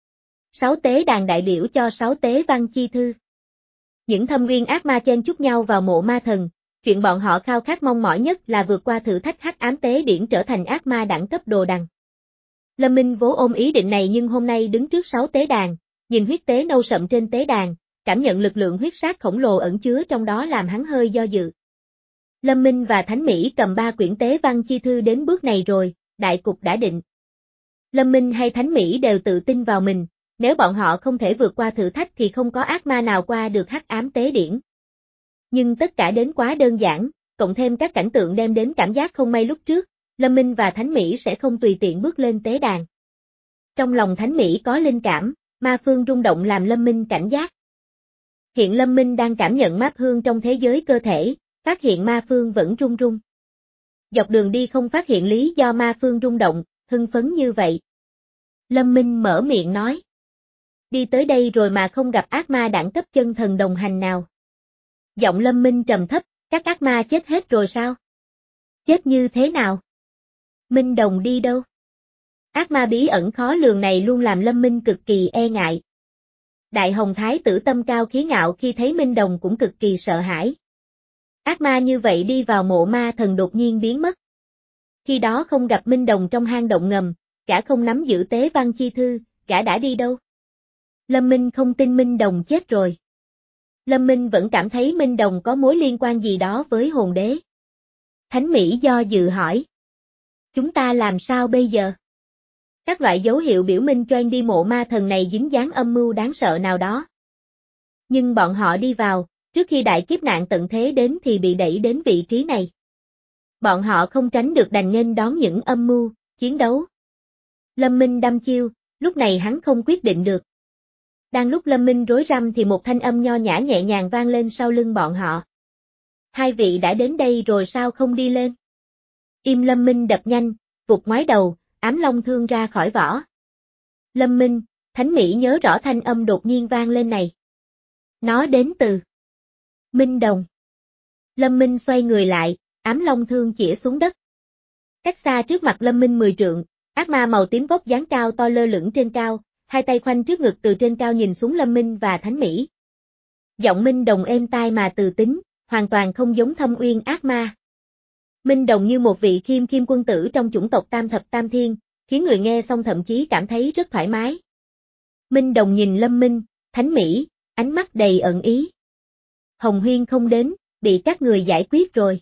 Sáu tế đàn đại biểu cho sáu tế văn chi thư. Những thâm uyên ác ma chen chúc nhau vào mộ ma thần, chuyện bọn họ khao khát mong mỏi nhất là vượt qua thử thách hắc ám tế điển trở thành ác ma đẳng cấp đồ đằng. Lâm Minh vốn ôm ý định này nhưng hôm nay đứng trước sáu tế đàn, nhìn huyết tế nâu sậm trên tế đàn, cảm nhận lực lượng huyết sát khổng lồ ẩn chứa trong đó làm hắn hơi do dự. Lâm Minh và Thánh Mỹ cầm ba quyển tế văn chi thư đến bước này rồi, đại cục đã định. Lâm Minh hay Thánh Mỹ đều tự tin vào mình, nếu bọn họ không thể vượt qua thử thách thì không có ác ma nào qua được hắc ám tế điển. Nhưng tất cả đến quá đơn giản, cộng thêm các cảnh tượng đem đến cảm giác không may lúc trước, Lâm Minh và Thánh Mỹ sẽ không tùy tiện bước lên tế đàn. Trong lòng Thánh Mỹ có linh cảm, ma phương rung động làm Lâm Minh cảnh giác. Hiện Lâm Minh đang cảm nhận mát hương trong thế giới cơ thể, phát hiện ma phương vẫn rung rung. Dọc đường đi không phát hiện lý do ma phương rung động, hưng phấn như vậy. Lâm Minh mở miệng nói. Đi tới đây rồi mà không gặp ác ma đẳng cấp chân thần đồng hành nào. Giọng Lâm Minh trầm thấp, các ác ma chết hết rồi sao? Chết như thế nào? Minh Đồng đi đâu? Ác ma bí ẩn khó lường này luôn làm Lâm Minh cực kỳ e ngại. Đại Hồng Thái tử tâm cao khí ngạo khi thấy Minh Đồng cũng cực kỳ sợ hãi. Ác ma như vậy đi vào mộ ma thần đột nhiên biến mất. Khi đó không gặp Minh Đồng trong hang động ngầm, gã không nắm giữ tế văn chi thư, gã đã đi đâu? Lâm Minh không tin Minh Đồng chết rồi. Lâm Minh vẫn cảm thấy Minh Đồng có mối liên quan gì đó với hồn đế. Thánh Mỹ do dự hỏi. Chúng ta làm sao bây giờ? Các loại dấu hiệu biểu minh choan đi mộ ma thần này dính dáng âm mưu đáng sợ nào đó. Nhưng bọn họ đi vào, trước khi đại kiếp nạn tận thế đến thì bị đẩy đến vị trí này. Bọn họ không tránh được đành nghênh đón những âm mưu, chiến đấu. Lâm Minh đăm chiêu, lúc này hắn không quyết định được. Đang lúc Lâm Minh rối rắm thì một thanh âm nho nhã nhẹ nhàng vang lên sau lưng bọn họ. Hai vị đã đến đây rồi sao không đi lên? Im Lâm Minh đập nhanh, vụt ngoái đầu, ám long thương ra khỏi vỏ. Lâm Minh, Thánh Mỹ nhớ rõ thanh âm đột nhiên vang lên này. Nó đến từ Minh Đồng. Lâm Minh xoay người lại, ám long thương chĩa xuống đất. Cách xa trước mặt Lâm Minh mười trượng, ác ma màu tím vóc dáng cao to lơ lửng trên cao, hai tay khoanh trước ngực từ trên cao nhìn xuống Lâm Minh và Thánh Mỹ. Giọng Minh Đồng êm tai mà từ tính, hoàn toàn không giống Thâm Uyên ác ma. Minh Đồng như một vị khiêm khiêm quân tử trong chủng tộc Tam Thập Tam Thiên, khiến người nghe xong thậm chí cảm thấy rất thoải mái. Minh Đồng nhìn Lâm Minh, Thánh Mỹ, ánh mắt đầy ẩn ý. Hồng Huyên không đến, bị các người giải quyết rồi.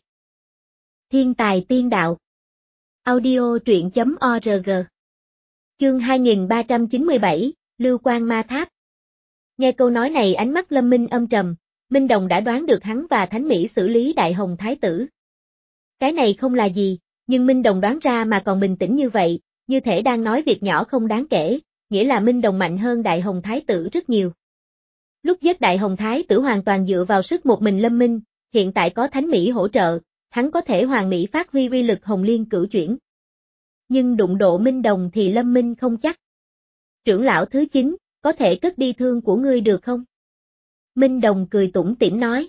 Thiên tài tiên đạo. Audio truyện chấm org. Chương hai nghìn ba trăm chín mươi bảy, Lưu Quang Ma Tháp. Nghe câu nói này ánh mắt Lâm Minh âm trầm, Minh Đồng đã đoán được hắn và Thánh Mỹ xử lý Đại Hồng Thái tử. Cái này không là gì, nhưng Minh Đồng đoán ra mà còn bình tĩnh như vậy, như thể đang nói việc nhỏ không đáng kể, nghĩa là Minh Đồng mạnh hơn Đại Hồng Thái tử rất nhiều. Lúc giết Đại Hồng Thái tử hoàn toàn dựa vào sức một mình Lâm Minh, hiện tại có Thánh Mỹ hỗ trợ, hắn có thể hoàn mỹ phát huy uy lực Hồng Liên cửu chuyển. Nhưng đụng độ Minh Đồng thì Lâm Minh không chắc. Trưởng lão thứ chín, có thể cất đi thương của ngươi được không? Minh Đồng cười tủm tỉm nói.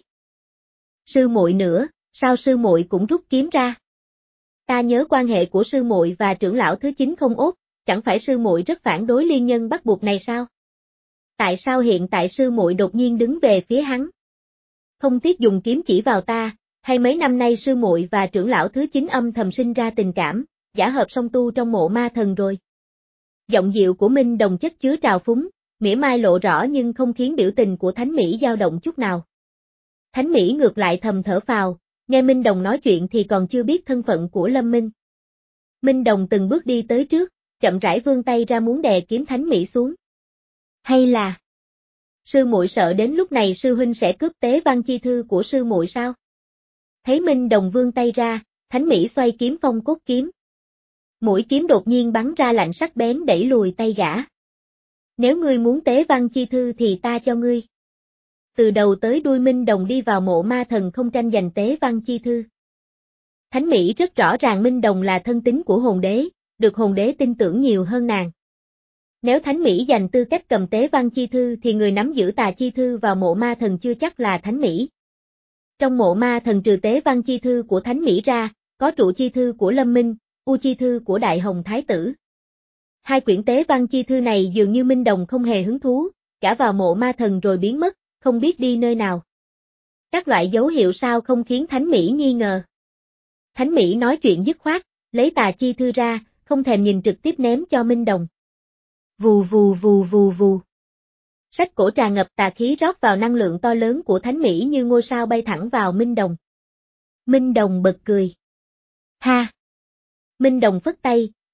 Sư muội nữa, sao sư muội cũng rút kiếm ra? Ta nhớ quan hệ của sư muội và trưởng lão thứ chín không ốt, chẳng phải sư muội rất phản đối liên nhân bắt buộc này sao? Tại sao hiện tại sư muội đột nhiên đứng về phía hắn? Không tiếc dùng kiếm chỉ vào ta, hay mấy năm nay sư muội và trưởng lão thứ chín âm thầm sinh ra tình cảm, giả hợp song tu trong mộ ma thần rồi. Giọng dịu của Minh Đồng chất chứa trào phúng, mỉa mai lộ rõ nhưng không khiến biểu tình của Thánh Mỹ dao động chút nào. Thánh Mỹ ngược lại thầm thở phào, nghe Minh Đồng nói chuyện thì còn chưa biết thân phận của Lâm Minh. Minh Đồng từng bước đi tới trước, chậm rãi vươn tay ra muốn đè kiếm Thánh Mỹ xuống. Hay là sư muội sợ đến lúc này sư huynh sẽ cướp tế văn chi thư của sư muội sao? Thấy Minh Đồng vươn tay ra, Thánh Mỹ xoay kiếm phong cốt kiếm. Mũi kiếm đột nhiên bắn ra lạnh sắc bén đẩy lùi tay gã. Nếu ngươi muốn tế văn chi thư thì ta cho ngươi. Từ đầu tới đuôi Minh Đồng đi vào mộ ma thần không tranh giành tế văn chi thư. Thánh Mỹ rất rõ ràng Minh Đồng là thân tín của hồn đế, được hồn đế tin tưởng nhiều hơn nàng. Nếu Thánh Mỹ giành tư cách cầm tế văn chi thư thì người nắm giữ tà chi thư vào mộ ma thần chưa chắc là Thánh Mỹ. Trong mộ ma thần trừ tế văn chi thư của Thánh Mỹ ra, có trụ chi thư của Lâm Minh, u chi thư của Đại Hồng Thái tử. Hai quyển tế văn chi thư này dường như Minh Đồng không hề hứng thú, cả vào mộ ma thần rồi biến mất, không biết đi nơi nào. Các loại dấu hiệu sao không khiến Thánh Mỹ nghi ngờ. Thánh Mỹ nói chuyện dứt khoát, lấy tà chi thư ra, không thèm nhìn trực tiếp ném cho Minh Đồng. Vù vù vù vù vù. Sách cổ tràn ngập tà khí rót vào năng lượng to lớn của Thánh Mỹ như ngôi sao bay thẳng vào Minh Đồng. Minh Đồng bật cười. Ha! Minh Đồng phất tay,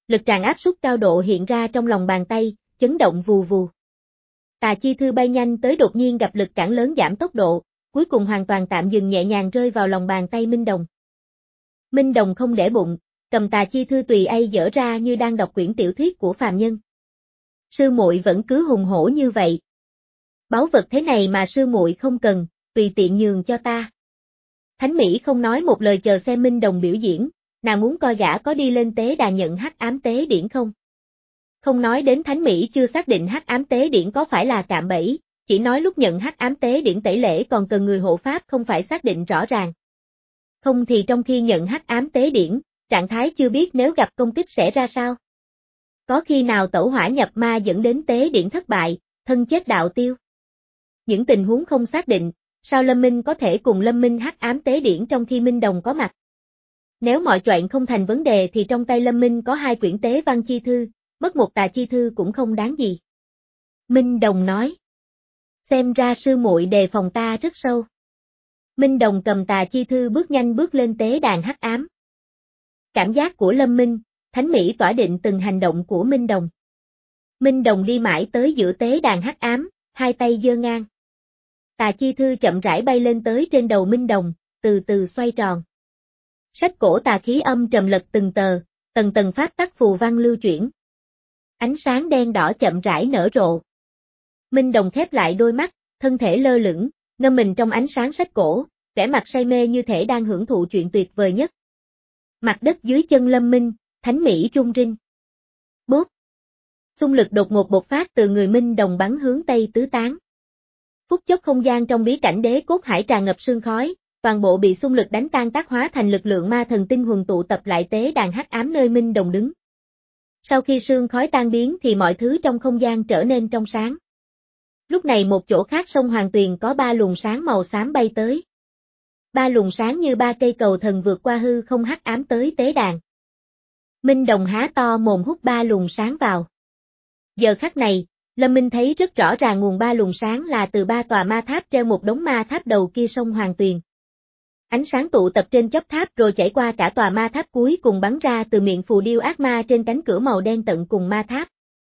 lực tràn áp suất cao độ hiện ra trong lòng bàn tay, chấn động vù vù. Tà chi thư bay nhanh tới đột nhiên gặp lực cản lớn giảm tốc độ, cuối cùng hoàn toàn tạm dừng nhẹ nhàng rơi vào lòng bàn tay Minh Đồng. Minh Đồng không để bụng, cầm tà chi thư tùy ai dở ra như đang đọc quyển tiểu thuyết của phàm nhân. Sư muội vẫn cứ hùng hổ như vậy. Báu vật thế này mà sư muội không cần, tùy tiện nhường cho ta. Thánh Mỹ không nói một lời chờ xem Minh Đồng biểu diễn, nàng muốn coi gã có đi lên tế đàn nhận hắc ám tế điển không. Không nói đến Thánh Mỹ chưa xác định hắc ám tế điển có phải là cạm bẫy, chỉ nói lúc nhận hắc ám tế điển tẩy lễ còn cần người hộ pháp không phải xác định rõ ràng. Không thì trong khi nhận hắc ám tế điển, trạng thái chưa biết nếu gặp công kích sẽ ra sao. Có khi nào tẩu hỏa nhập ma dẫn đến tế điển thất bại, thân chết đạo tiêu. Những tình huống không xác định, sao Lâm Minh có thể cùng Lâm Minh hắc ám tế điển trong khi Minh Đồng có mặt. Nếu mọi chuyện không thành vấn đề thì trong tay Lâm Minh có hai quyển tế văn chi thư, mất một tà chi thư cũng không đáng gì. Minh Đồng nói. Xem ra sư muội đề phòng ta rất sâu. Minh Đồng cầm tà chi thư bước nhanh bước lên tế đàn hắc ám. Cảm giác của Lâm Minh, Thánh Mỹ tỏa định từng hành động của Minh Đồng. Minh Đồng đi mãi tới giữa tế đàn hắc ám, hai tay giơ ngang. Tà chi thư chậm rãi bay lên tới trên đầu Minh Đồng, từ từ xoay tròn. Sách cổ tà khí âm trầm lật từng tờ, tầng tầng pháp tắc phù văn lưu chuyển. Ánh sáng đen đỏ chậm rãi nở rộ. Minh Đồng khép lại đôi mắt, thân thể lơ lửng, ngâm mình trong ánh sáng sách cổ, vẻ mặt say mê như thể đang hưởng thụ chuyện tuyệt vời nhất. Mặt đất dưới chân Lâm Minh, Thánh Mỹ rung rinh. Bốp. Xung lực đột ngột bộc phát từ người Minh Đồng bắn hướng Tây tứ tán. Phút chốc không gian trong bí cảnh đế cốt hải tràn ngập sương khói, toàn bộ bị xung lực đánh tan tác hóa thành lực lượng ma thần tinh huần tụ tập lại tế đàn hắc ám nơi Minh Đồng đứng. Sau khi sương khói tan biến thì mọi thứ trong không gian trở nên trong sáng. Lúc này một chỗ khác sông Hoàng Tuyền có ba luồng sáng màu xám bay tới. Ba luồng sáng như ba cây cầu thần vượt qua hư không hắc ám tới tế đàn. Minh Đồng há to mồm hút ba luồng sáng vào. Giờ khắc này, Lâm Minh thấy rất rõ ràng nguồn ba luồng sáng là từ ba tòa ma tháp treo một đống ma tháp đầu kia sông Hoàng Tuyền. Ánh sáng tụ tập trên chóp tháp rồi chảy qua cả tòa ma tháp cuối cùng bắn ra từ miệng phù điêu ác ma trên cánh cửa màu đen tận cùng ma tháp.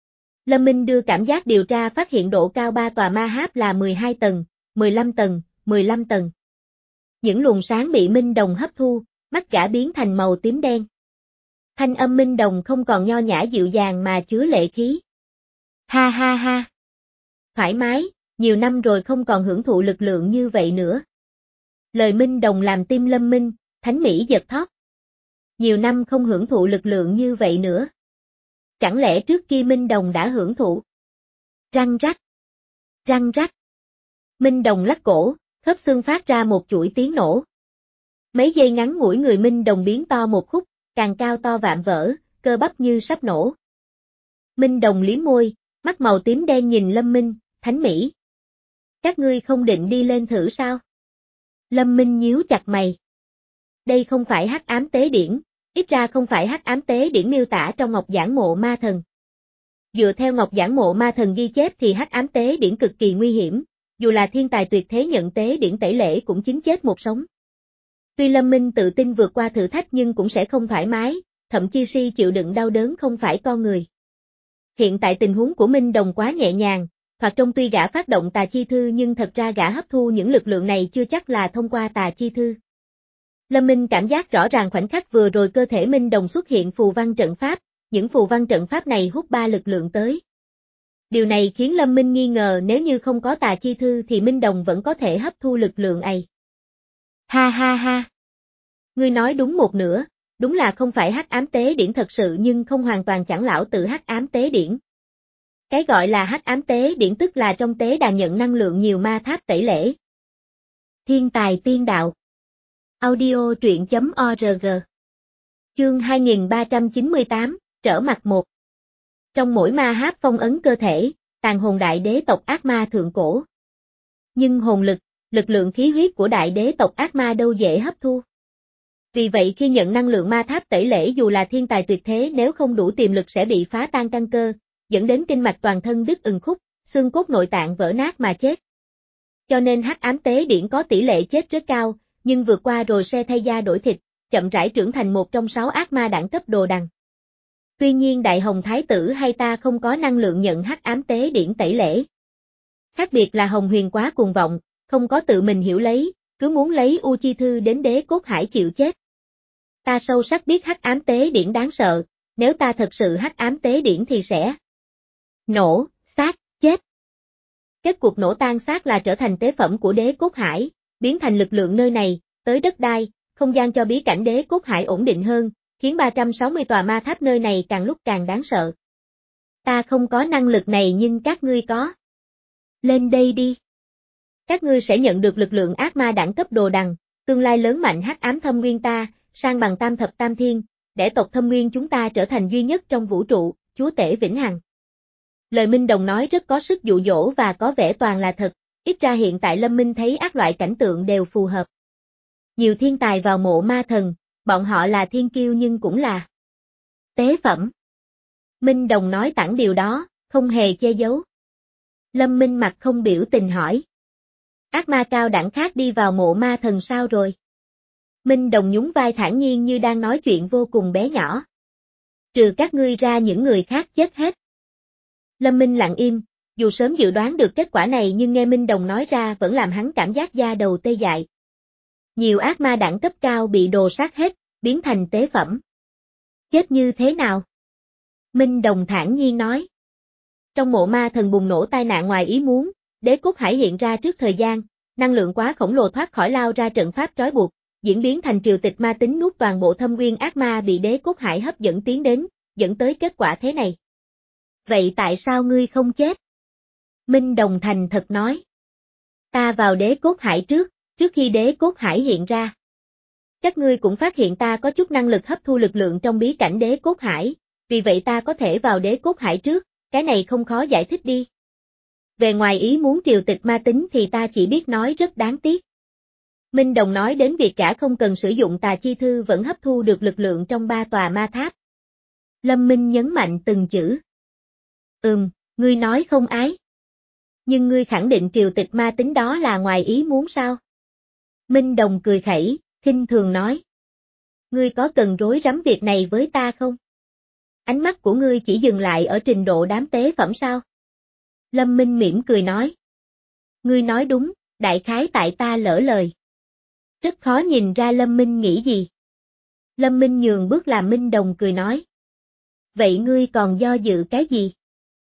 Lâm Minh đưa cảm giác điều tra phát hiện độ cao ba tòa ma tháp là mười hai tầng, mười lăm tầng, mười lăm tầng. Những luồng sáng bị Minh Đồng hấp thu, mắt gã biến thành màu tím đen. Thanh âm Minh Đồng không còn nho nhã dịu dàng mà chứa lệ khí. Ha ha ha. Thoải mái, nhiều năm rồi không còn hưởng thụ lực lượng như vậy nữa. Lời Minh Đồng làm tim Lâm Minh, Thánh Mỹ giật thót. Nhiều năm không hưởng thụ lực lượng như vậy nữa. Chẳng lẽ trước kia Minh Đồng đã hưởng thụ? Răng rắc. Răng rắc. Minh Đồng lắc cổ, khớp xương phát ra một chuỗi tiếng nổ. Mấy giây ngắn ngủi người Minh Đồng biến to một khúc, càng cao to vạm vỡ, cơ bắp như sắp nổ. Minh Đồng liếm môi, mắt màu tím đen nhìn Lâm Minh, Thánh Mỹ. Các ngươi không định đi lên thử sao? Lâm Minh nhíu chặt mày. Đây không phải hắc ám tế điển, ít ra không phải hắc ám tế điển miêu tả trong Ngọc Giản Mộ Ma Thần. Dựa theo Ngọc Giản Mộ Ma Thần ghi chép thì hắc ám tế điển cực kỳ nguy hiểm, dù là thiên tài tuyệt thế nhận tế điển tẩy lễ cũng chín chết một sống. Tuy Lâm Minh tự tin vượt qua thử thách nhưng cũng sẽ không thoải mái, thậm chí si chịu đựng đau đớn không phải con người. Hiện tại tình huống của Minh Đồng quá nhẹ nhàng, thoạt trông tuy gã phát động tà chi thư nhưng thật ra gã hấp thu những lực lượng này chưa chắc là thông qua tà chi thư. Lâm Minh cảm giác rõ ràng khoảnh khắc vừa rồi cơ thể Minh Đồng xuất hiện phù văn trận pháp, những phù văn trận pháp này hút ba lực lượng tới. Điều này khiến Lâm Minh nghi ngờ nếu như không có tà chi thư thì Minh Đồng vẫn có thể hấp thu lực lượng ấy. Ha ha ha. Ngươi nói đúng một nửa, đúng là không phải hắc ám tế điển thật sự nhưng không hoàn toàn chẳng lão tự hắc ám tế điển. Cái gọi là hắc ám tế điển tức là trong tế đàn nhận năng lượng nhiều ma tháp tẩy lễ. Thiên tài tiên đạo. Audio truyện chấm org. Chương hai nghìn ba trăm chín mươi tám, trở mặt một. Trong mỗi ma tháp phong ấn cơ thể, tàn hồn đại đế tộc ác ma thượng cổ. Nhưng hồn lực, lực lượng khí huyết của đại đế tộc ác ma đâu dễ hấp thu. Vì vậy khi nhận năng lượng ma tháp tẩy lễ dù là thiên tài tuyệt thế nếu không đủ tiềm lực sẽ bị phá tan căn cơ, dẫn đến kinh mạch toàn thân đứt ừng khúc, xương cốt nội tạng vỡ nát mà chết. Cho nên hắc ám tế điển có tỷ lệ chết rất cao, nhưng vượt qua rồi sẽ thay da đổi thịt, chậm rãi trưởng thành một trong sáu ác ma đẳng cấp đồ đằng. Tuy nhiên Đại Hồng Thái tử hay ta không có năng lượng nhận hắc ám tế điển tẩy lễ. Khác biệt là Hồng Huyền quá cuồng vọng, không có tự mình hiểu lấy, cứ muốn lấy U Chi Thư đến đế cốt hải chịu chết. Ta sâu sắc biết hắc ám tế điển đáng sợ, nếu ta thật sự hắc ám tế điển thì sẽ nổ, xác, chết. Kết cuộc nổ tan xác là trở thành tế phẩm của đế cốt hải, biến thành lực lượng nơi này, tới đất đai, không gian cho bí cảnh đế cốt hải ổn định hơn, khiến ba trăm sáu mươi tòa ma tháp nơi này càng lúc càng đáng sợ. Ta không có năng lực này nhưng các ngươi có. Lên đây đi. Các ngươi sẽ nhận được lực lượng ác ma đẳng cấp đồ đằng, tương lai lớn mạnh hắc ám thâm nguyên ta, sang bằng tam thập tam thiên, để tộc thâm nguyên chúng ta trở thành duy nhất trong vũ trụ, chúa tể vĩnh hằng. Lời Minh Đồng nói rất có sức dụ dỗ và có vẻ toàn là thật, ít ra hiện tại Lâm Minh thấy ác loại cảnh tượng đều phù hợp. Nhiều thiên tài vào mộ ma thần, bọn họ là thiên kiêu nhưng cũng là tế phẩm. Minh Đồng nói thẳng điều đó, không hề che giấu. Lâm Minh mặt không biểu tình hỏi. Ác ma cao đẳng khác đi vào mộ ma thần sao rồi? Minh Đồng nhún vai thản nhiên như đang nói chuyện vô cùng bé nhỏ. Trừ các ngươi ra những người khác chết hết. Lâm Minh lặng im, dù sớm dự đoán được kết quả này nhưng nghe Minh Đồng nói ra vẫn làm hắn cảm giác da đầu tê dại. Nhiều ác ma đẳng cấp cao bị đồ sát hết, biến thành tế phẩm. Chết như thế nào? Minh Đồng thản nhiên nói. Trong mộ ma thần bùng nổ tai nạn ngoài ý muốn, đế cốt hải hiện ra trước thời gian, năng lượng quá khổng lồ thoát khỏi lao ra trận pháp trói buộc, diễn biến thành triều tịch ma tính nuốt toàn bộ thâm nguyên ác ma bị đế cốt hải hấp dẫn tiến đến, dẫn tới kết quả thế này. Vậy tại sao ngươi không chết? Minh Đồng thành thật nói. Ta vào đế cốt hải trước, trước khi đế cốt hải hiện ra. Các ngươi cũng phát hiện ta có chút năng lực hấp thu lực lượng trong bí cảnh đế cốt hải, vì vậy ta có thể vào đế cốt hải trước, cái này không khó giải thích đi. Về ngoài ý muốn triều tịch ma tính thì ta chỉ biết nói rất đáng tiếc. Minh Đồng nói đến việc cả không cần sử dụng tà chi thư vẫn hấp thu được lực lượng trong ba tòa ma tháp. Lâm Minh nhấn mạnh từng chữ. Ừm, ngươi nói không ái. Nhưng ngươi khẳng định triều tịch ma tính đó là ngoài ý muốn sao? Minh Đồng cười khẩy, khinh thường nói. Ngươi có cần rối rắm việc này với ta không? Ánh mắt của ngươi chỉ dừng lại ở trình độ đám tế phẩm sao? Lâm Minh mỉm cười nói. Ngươi nói đúng, đại khái tại ta lỡ lời. Rất khó nhìn ra Lâm Minh nghĩ gì. Lâm Minh nhường bước làm Minh Đồng cười nói. Vậy ngươi còn do dự cái gì?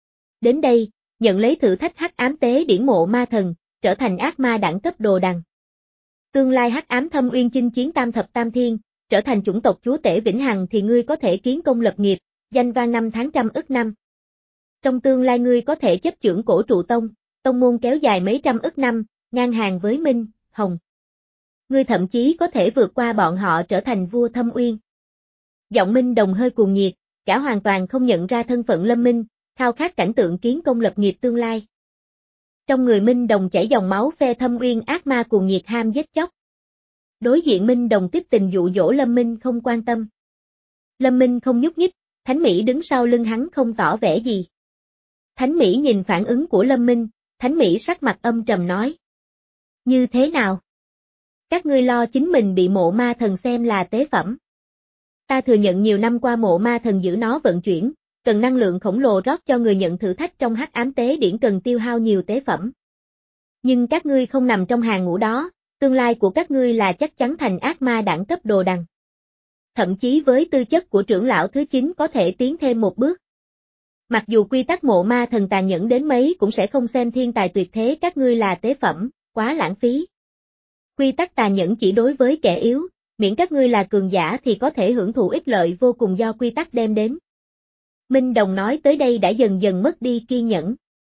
Đến đây, nhận lấy thử thách hắc ám tế điển mộ ma thần, trở thành ác ma đẳng cấp đồ đằng. Tương lai hắc ám thâm uyên chinh chiến tam thập tam thiên, trở thành chủng tộc chúa tể vĩnh hằng thì ngươi có thể kiến công lập nghiệp, danh vang năm tháng trăm ức năm. Trong tương lai ngươi có thể chấp chưởng cổ trụ tông, tông môn kéo dài mấy trăm ức năm, ngang hàng với Minh, Hồng. Ngươi thậm chí có thể vượt qua bọn họ trở thành vua thâm uyên. Giọng Minh Đồng hơi cuồng nhiệt, cả hoàn toàn không nhận ra thân phận Lâm Minh, khao khát cảnh tượng kiến công lập nghiệp tương lai. Trong người Minh Đồng chảy dòng máu phe thâm uyên ác ma cuồng nhiệt ham giết chóc. Đối diện Minh Đồng tiếp tình dụ dỗ Lâm Minh không quan tâm. Lâm Minh không nhúc nhích, Thánh Mỹ đứng sau lưng hắn không tỏ vẻ gì. Thánh Mỹ nhìn phản ứng của Lâm Minh, Thánh Mỹ sắc mặt âm trầm nói. Như thế nào? Các ngươi lo chính mình bị mộ ma thần xem là tế phẩm. Ta thừa nhận nhiều năm qua mộ ma thần giữ nó vận chuyển, cần năng lượng khổng lồ rót cho người nhận thử thách trong hắc ám tế điển cần tiêu hao nhiều tế phẩm. Nhưng các ngươi không nằm trong hàng ngũ đó, tương lai của các ngươi là chắc chắn thành ác ma đẳng cấp đồ đằng. Thậm chí với tư chất của trưởng lão thứ chín có thể tiến thêm một bước. Mặc dù quy tắc mộ ma thần tàn nhẫn đến mấy cũng sẽ không xem thiên tài tuyệt thế các ngươi là tế phẩm, quá lãng phí. Quy tắc tàn nhẫn chỉ đối với kẻ yếu, miễn các ngươi là cường giả thì có thể hưởng thụ ích lợi vô cùng do quy tắc đem đến. Minh Đồng nói tới đây đã dần dần mất đi kiên nhẫn.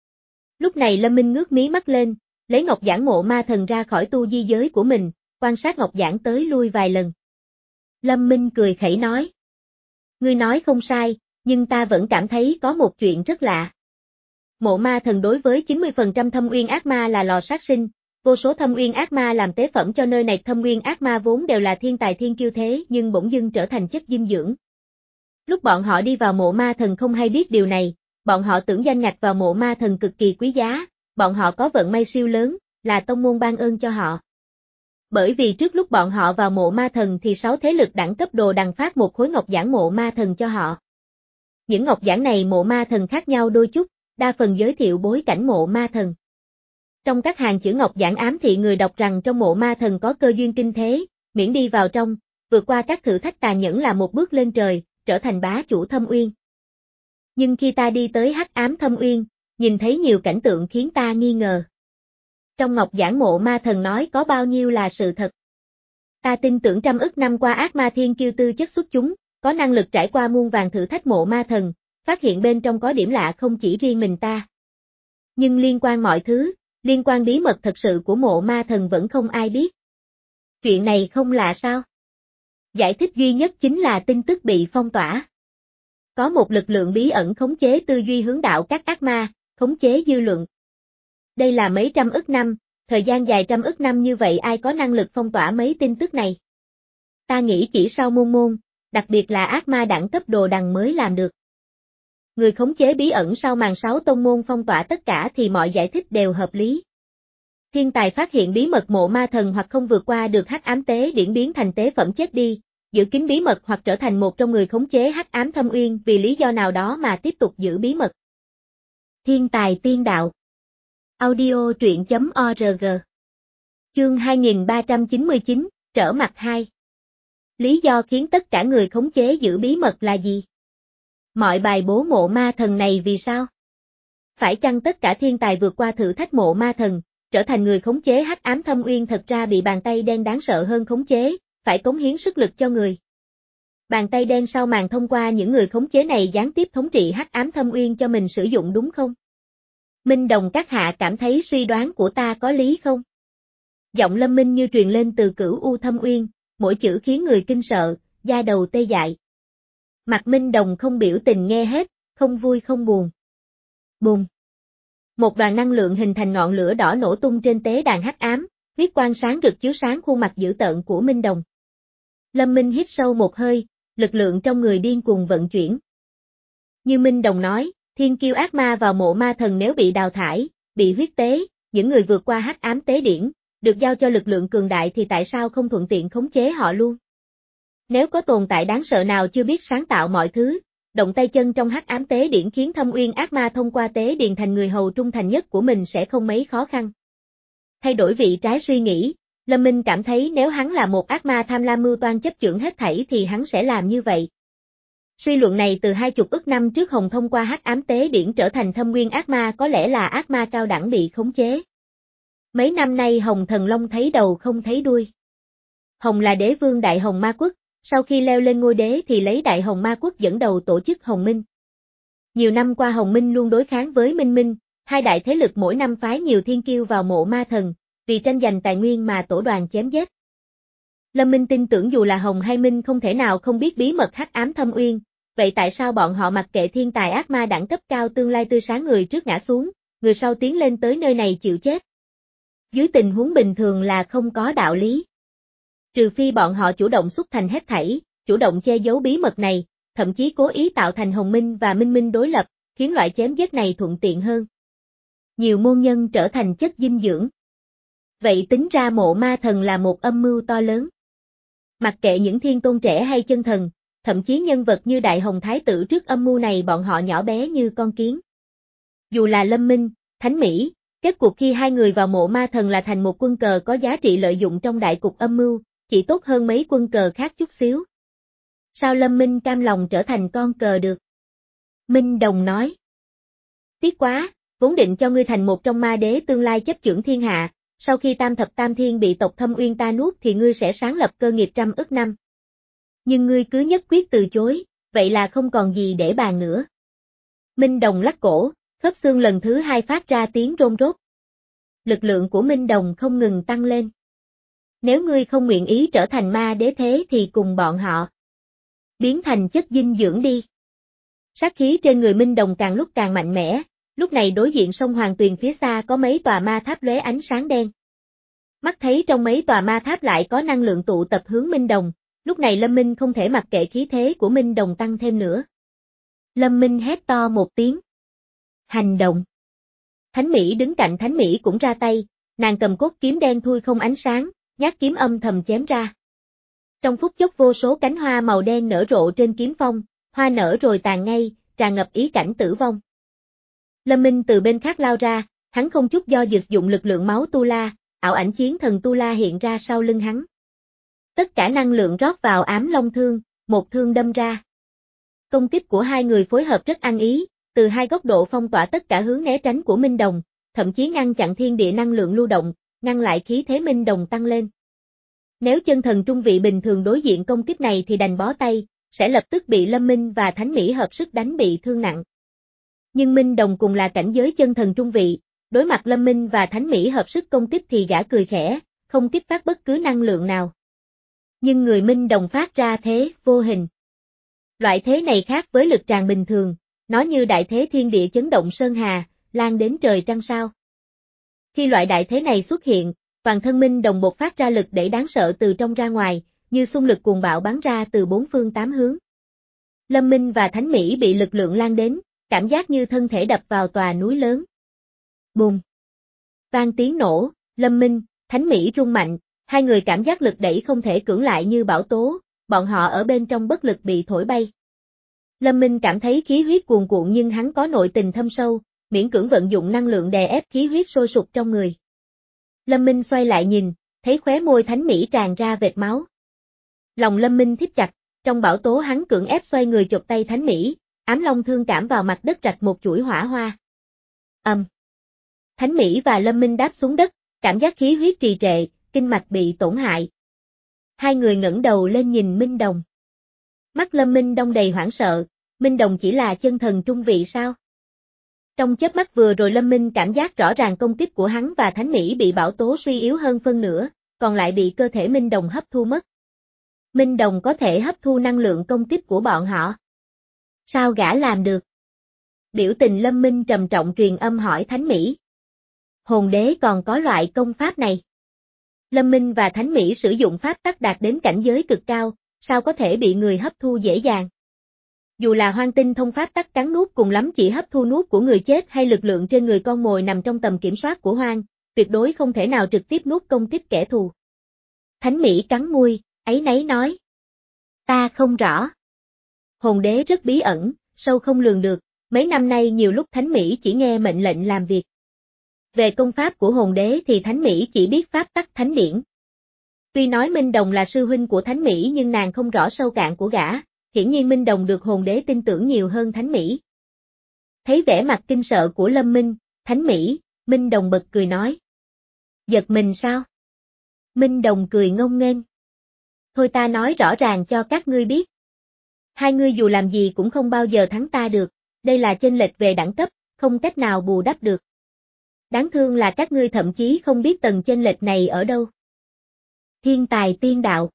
Lúc này Lâm Minh ngước mí mắt lên, lấy ngọc giản mộ ma thần ra khỏi tu di giới của mình, quan sát ngọc giản tới lui vài lần. Lâm Minh cười khẩy nói. Ngươi nói không sai, nhưng ta vẫn cảm thấy có một chuyện rất lạ. Mộ ma thần đối với chín mươi phần trăm thâm uyên ác ma là lò sát sinh, vô số thâm uyên ác ma làm tế phẩm cho nơi này. Thâm uyên ác ma vốn đều là thiên tài thiên kiêu thế nhưng bỗng dưng trở thành chất dinh dưỡng. Lúc bọn họ đi vào mộ ma thần không hay biết điều này, bọn họ tưởng danh ngạch vào mộ ma thần cực kỳ quý giá, bọn họ có vận may siêu lớn, là tông môn ban ơn cho họ. Bởi vì trước lúc bọn họ vào mộ ma thần thì sáu thế lực đẳng cấp đồ đằng phát một khối ngọc giản mộ ma thần cho họ. Những ngọc giản này mộ ma thần khác nhau đôi chút, đa phần giới thiệu bối cảnh mộ ma thần. Trong các hàng chữ ngọc giản ám thị người đọc rằng trong mộ ma thần có cơ duyên kinh thế, miễn đi vào trong, vượt qua các thử thách tàn nhẫn là một bước lên trời, trở thành bá chủ Thâm Uyên. Nhưng khi ta đi tới hắc ám Thâm Uyên, nhìn thấy nhiều cảnh tượng khiến ta nghi ngờ. Trong ngọc giản mộ ma thần nói có bao nhiêu là sự thật. Ta tin tưởng trăm ức năm qua ác ma thiên kiêu tư chất xuất chúng, có năng lực trải qua muôn vàng thử thách mộ ma thần, phát hiện bên trong có điểm lạ không chỉ riêng mình ta. Nhưng liên quan mọi thứ, liên quan bí mật thật sự của mộ ma thần vẫn không ai biết. Chuyện này không lạ sao? Giải thích duy nhất chính là tin tức bị phong tỏa. Có một lực lượng bí ẩn khống chế tư duy hướng đạo các ác ma, khống chế dư luận. Đây là mấy trăm ức năm, thời gian dài trăm ức năm như vậy ai có năng lực phong tỏa mấy tin tức này? Ta nghĩ chỉ sau môn môn, đặc biệt là ác ma đẳng cấp đồ đằng mới làm được. Người khống chế bí ẩn sau màn sáu tông môn phong tỏa tất cả thì mọi giải thích đều hợp lý. Thiên tài phát hiện bí mật mộ ma thần hoặc không vượt qua được hắc ám tế điển biến thành tế phẩm chết đi, giữ kín bí mật hoặc trở thành một trong người khống chế hắc ám Thâm Uyên vì lý do nào đó mà tiếp tục giữ bí mật. Thiên tài tiên đạo. Audio truyện chấm org. Chương hai nghìn ba trăm chín mươi chín, trở mặt hai. Lý do khiến tất cả người khống chế giữ bí mật là gì? Mọi bài bố mộ ma thần này vì sao? Phải chăng tất cả thiên tài vượt qua thử thách mộ ma thần, trở thành người khống chế hắc ám Thâm Uyên thật ra bị bàn tay đen đáng sợ hơn khống chế, phải cống hiến sức lực cho người. Bàn tay đen sau màn thông qua những người khống chế này gián tiếp thống trị hắc ám Thâm Uyên cho mình sử dụng đúng không? Minh Đồng các hạ cảm thấy suy đoán của ta có lý không? Giọng Lâm Minh như truyền lên từ cửu u Thâm Uyên, mỗi chữ khiến người kinh sợ, da đầu tê dại. Mặt Minh Đồng không biểu tình nghe hết, không vui không buồn. Bùm. Một đoàn năng lượng hình thành ngọn lửa đỏ nổ tung trên tế đàn hắc ám, huyết quang sáng rực chiếu sáng khuôn mặt dữ tợn của Minh Đồng. Lâm Minh hít sâu một hơi, lực lượng trong người điên cuồng vận chuyển. Như Minh Đồng nói, thiên kiêu ác ma vào mộ ma thần nếu bị đào thải, bị huyết tế, những người vượt qua hắc ám tế điển, được giao cho lực lượng cường đại thì tại sao không thuận tiện khống chế họ luôn? Nếu có tồn tại đáng sợ nào chưa biết sáng tạo mọi thứ, động tay chân trong hắc ám tế điển khiến Thâm Uyên ác ma thông qua tế điền thành người hầu trung thành nhất của mình sẽ không mấy khó khăn. Thay đổi vị trái suy nghĩ, Lâm Minh cảm thấy nếu hắn là một ác ma tham lam mưu toan chấp chưởng hết thảy thì hắn sẽ làm như vậy. Suy luận này từ hai chục ức năm trước Hồng thông qua hắc ám tế điển trở thành Thâm Nguyên ác ma có lẽ là ác ma cao đẳng bị khống chế. Mấy năm nay Hồng Thần Long thấy đầu không thấy đuôi. Hồng là đế vương Đại Hồng Ma Quốc, sau khi leo lên ngôi đế thì lấy Đại Hồng Ma Quốc dẫn đầu tổ chức Hồng Minh. Nhiều năm qua Hồng Minh luôn đối kháng với Minh Minh, hai đại thế lực mỗi năm phái nhiều thiên kiêu vào mộ ma thần, vì tranh giành tài nguyên mà tổ đoàn chém giết. Lâm Minh tin tưởng dù là Hồng hay Minh không thể nào không biết bí mật hắc ám Thâm Uyên, vậy tại sao bọn họ mặc kệ thiên tài ác ma đẳng cấp cao tương lai tươi sáng người trước ngã xuống, người sau tiến lên tới nơi này chịu chết? Dưới tình huống bình thường là không có đạo lý. Trừ phi bọn họ chủ động xuất thành hết thảy, chủ động che giấu bí mật này, thậm chí cố ý tạo thành Hồng Minh và Minh Minh đối lập, khiến loại chém giết này thuận tiện hơn. Nhiều môn nhân trở thành chất dinh dưỡng. Vậy tính ra mộ ma thần là một âm mưu to lớn. Mặc kệ những thiên tôn trẻ hay chân thần, thậm chí nhân vật như Đại Hồng Thái tử trước âm mưu này bọn họ nhỏ bé như con kiến. Dù là Lâm Minh, Thánh Mỹ, kết cuộc khi hai người vào mộ ma thần là thành một quân cờ có giá trị lợi dụng trong đại cục âm mưu, chỉ tốt hơn mấy quân cờ khác chút xíu. Sao Lâm Minh cam lòng trở thành con cờ được? Minh Đồng nói. Tiếc quá, vốn định cho ngươi thành một trong ma đế tương lai chấp chưởng thiên hạ, sau khi tam thập tam thiên bị tộc Thâm Uyên ta nuốt thì ngươi sẽ sáng lập cơ nghiệp trăm ức năm. Nhưng ngươi cứ nhất quyết từ chối, vậy là không còn gì để bàn nữa. Minh Đồng lắc cổ, khớp xương lần thứ hai phát ra tiếng rôn rốt. Lực lượng của Minh Đồng không ngừng tăng lên. Nếu ngươi không nguyện ý trở thành ma đế thế thì cùng bọn họ biến thành chất dinh dưỡng đi. Sát khí trên người Minh Đồng càng lúc càng mạnh mẽ, lúc này đối diện sông Hoàng Tuyền phía xa có mấy tòa ma tháp lóe ánh sáng đen. Mắt thấy trong mấy tòa ma tháp lại có năng lượng tụ tập hướng Minh Đồng, lúc này Lâm Minh không thể mặc kệ khí thế của Minh Đồng tăng thêm nữa. Lâm Minh hét to một tiếng. Hành động. Thánh Mỹ đứng cạnh Thánh Mỹ cũng ra tay, nàng cầm cốt kiếm đen thui không ánh sáng, nhát kiếm âm thầm chém ra. Trong phút chốc vô số cánh hoa màu đen nở rộ trên kiếm phong, hoa nở rồi tàn ngay, tràn ngập ý cảnh tử vong. Lâm Minh từ bên khác lao ra, hắn không chút do dự dụng lực lượng máu Tu La, ảo ảnh chiến thần Tu La hiện ra sau lưng hắn. Tất cả năng lượng rót vào ám long thương, một thương đâm ra. Công kích của hai người phối hợp rất ăn ý, từ hai góc độ phong tỏa tất cả hướng né tránh của Minh Đồng, thậm chí ngăn chặn thiên địa năng lượng lưu động, ngăn lại khí thế Minh Đồng tăng lên. Nếu chân thần trung vị bình thường đối diện công kích này thì đành bó tay, sẽ lập tức bị Lâm Minh và Thánh Mỹ hợp sức đánh bị thương nặng. Nhưng Minh Đồng cùng là cảnh giới chân thần trung vị, đối mặt Lâm Minh và Thánh Mỹ hợp sức công kích thì gã cười khẽ, không kích phát bất cứ năng lượng nào. Nhưng người Minh Đồng phát ra thế vô hình. Loại thế này khác với lực tràn bình thường, nó như đại thế thiên địa chấn động sơn hà, lan đến trời trăng sao. Khi loại đại thế này xuất hiện, toàn thân Minh Đồng bộc phát ra lực đẩy đáng sợ từ trong ra ngoài, như xung lực cuồng bạo bắn ra từ bốn phương tám hướng. Lâm Minh và Thánh Mỹ bị lực lượng lan đến, cảm giác như thân thể đập vào tòa núi lớn. Bùm! Vang tiếng nổ, Lâm Minh, Thánh Mỹ rung mạnh, hai người cảm giác lực đẩy không thể cưỡng lại như bão tố, bọn họ ở bên trong bất lực bị thổi bay. Lâm Minh cảm thấy khí huyết cuồn cuộn nhưng hắn có nội tình thâm sâu, miễn cưỡng vận dụng năng lượng đè ép khí huyết sôi sục trong người. Lâm Minh xoay lại nhìn, thấy khóe môi Thánh Mỹ tràn ra vệt máu. Lòng Lâm Minh thít chặt, trong bão tố hắn cưỡng ép xoay người chụp tay Thánh Mỹ, ám long thương cảm vào mặt đất rạch một chuỗi hỏa hoa. Ầm. Um. Thánh Mỹ và Lâm Minh đáp xuống đất, cảm giác khí huyết trì trệ, kinh mạch bị tổn hại. Hai người ngẩng đầu lên nhìn Minh Đồng. Mắt Lâm Minh đông đầy hoảng sợ, Minh Đồng chỉ là chân thần trung vị sao? Trong chớp mắt vừa rồi Lâm Minh cảm giác rõ ràng công kích của hắn và Thánh Mỹ bị bão tố suy yếu hơn phân nửa, còn lại bị cơ thể Minh Đồng hấp thu mất. Minh Đồng có thể hấp thu năng lượng công kích của bọn họ. Sao gã làm được? Biểu tình Lâm Minh trầm trọng truyền âm hỏi Thánh Mỹ. Hồn đế còn có loại công pháp này. Lâm Minh và Thánh Mỹ sử dụng pháp tắc đạt đến cảnh giới cực cao, sao có thể bị người hấp thu dễ dàng? Dù là hoang tinh thông pháp tắc cắn nuốt cùng lắm chỉ hấp thu nuốt của người chết hay lực lượng trên người con mồi nằm trong tầm kiểm soát của hoang, tuyệt đối không thể nào trực tiếp nuốt công kích kẻ thù. Thánh Mỹ cắn môi, áy náy nói. Ta không rõ. Hồn đế rất bí ẩn, sâu không lường được, mấy năm nay nhiều lúc Thánh Mỹ chỉ nghe mệnh lệnh làm việc. Về công pháp của hồn đế thì Thánh Mỹ chỉ biết pháp tắc thánh điển. Tuy nói Minh Đồng là sư huynh của Thánh Mỹ nhưng nàng không rõ sâu cạn của gã, hiển nhiên Minh Đồng được hồn đế tin tưởng nhiều hơn Thánh Mỹ. Thấy vẻ mặt kinh sợ của Lâm Minh, Thánh Mỹ, Minh Đồng bật cười nói. Giật mình sao? Minh Đồng cười ngông nghênh. Thôi ta nói rõ ràng cho các ngươi biết. Hai ngươi dù làm gì cũng không bao giờ thắng ta được, đây là chênh lệch về đẳng cấp, không cách nào bù đắp được. Đáng thương là các ngươi thậm chí không biết tầng chênh lệch này ở đâu. Thiên tài tiên đạo.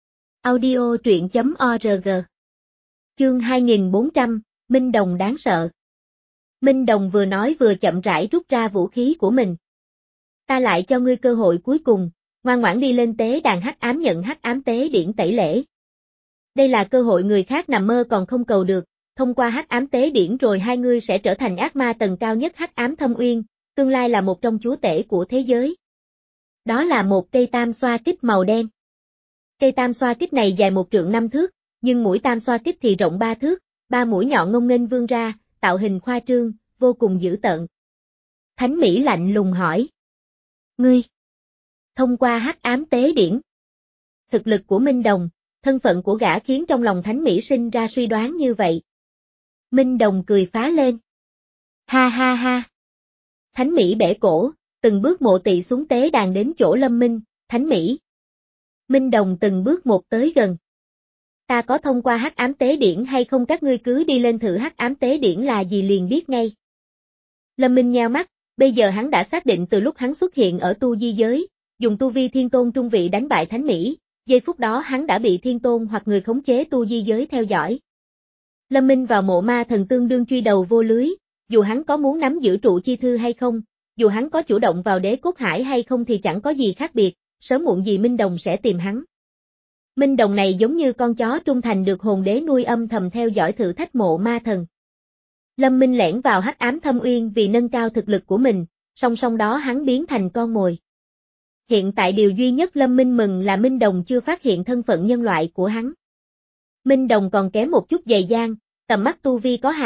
Audio truyện chấm org. Chương hai nghìn bốn trăm, Minh Đồng đáng sợ. Minh Đồng vừa nói vừa chậm rãi rút ra vũ khí của mình. Ta lại cho ngươi cơ hội cuối cùng, ngoan ngoãn đi lên tế đàn hắc ám nhận hắc ám tế điển tẩy lễ. Đây là cơ hội người khác nằm mơ còn không cầu được, thông qua hắc ám tế điển rồi hai ngươi sẽ trở thành ác ma tầng cao nhất hắc ám thâm uyên, tương lai là một trong chúa tể của thế giới. Đó là một cây tam xoa kích màu đen. Cây tam xoa kích này dài một trượng năm thước, nhưng mũi tam xoa kích thì rộng ba thước, ba mũi nhọn ngông nghênh vươn ra, tạo hình khoa trương, vô cùng dữ tợn. Thánh Mỹ lạnh lùng hỏi. Ngươi, thông qua hắc ám tế điển. Thực lực của Minh Đồng, thân phận của gã khiến trong lòng Thánh Mỹ sinh ra suy đoán như vậy. Minh Đồng cười phá lên. Ha ha ha. Thánh Mỹ bẻ cổ, từng bước mộ tị xuống tế đàn đến chỗ Lâm Minh, Thánh Mỹ. Minh Đồng từng bước một tới gần. Ta có thông qua hắc ám tế điển hay không các ngươi cứ đi lên thử hắc ám tế điển là gì liền biết ngay. Lâm Minh nheo mắt, bây giờ hắn đã xác định từ lúc hắn xuất hiện ở tu di giới, dùng tu vi thiên tôn trung vị đánh bại Thánh Mỹ, giây phút đó hắn đã bị thiên tôn hoặc người khống chế tu di giới theo dõi. Lâm Minh vào mộ ma thần tương đương truy đầu vô lưới, dù hắn có muốn nắm giữ trụ chi thư hay không, dù hắn có chủ động vào đế cốt hải hay không thì chẳng có gì khác biệt, sớm muộn gì Minh Đồng sẽ tìm hắn. Minh Đồng này giống như con chó trung thành được hồn đế nuôi âm thầm theo dõi thử thách mộ ma thần. Lâm Minh lẻn vào hắc ám thâm uyên vì nâng cao thực lực của mình, song song đó hắn biến thành con mồi. Hiện tại điều duy nhất Lâm Minh mừng là Minh Đồng chưa phát hiện thân phận nhân loại của hắn. Minh Đồng còn kém một chút dày dang, tầm mắt tu vi có hạn,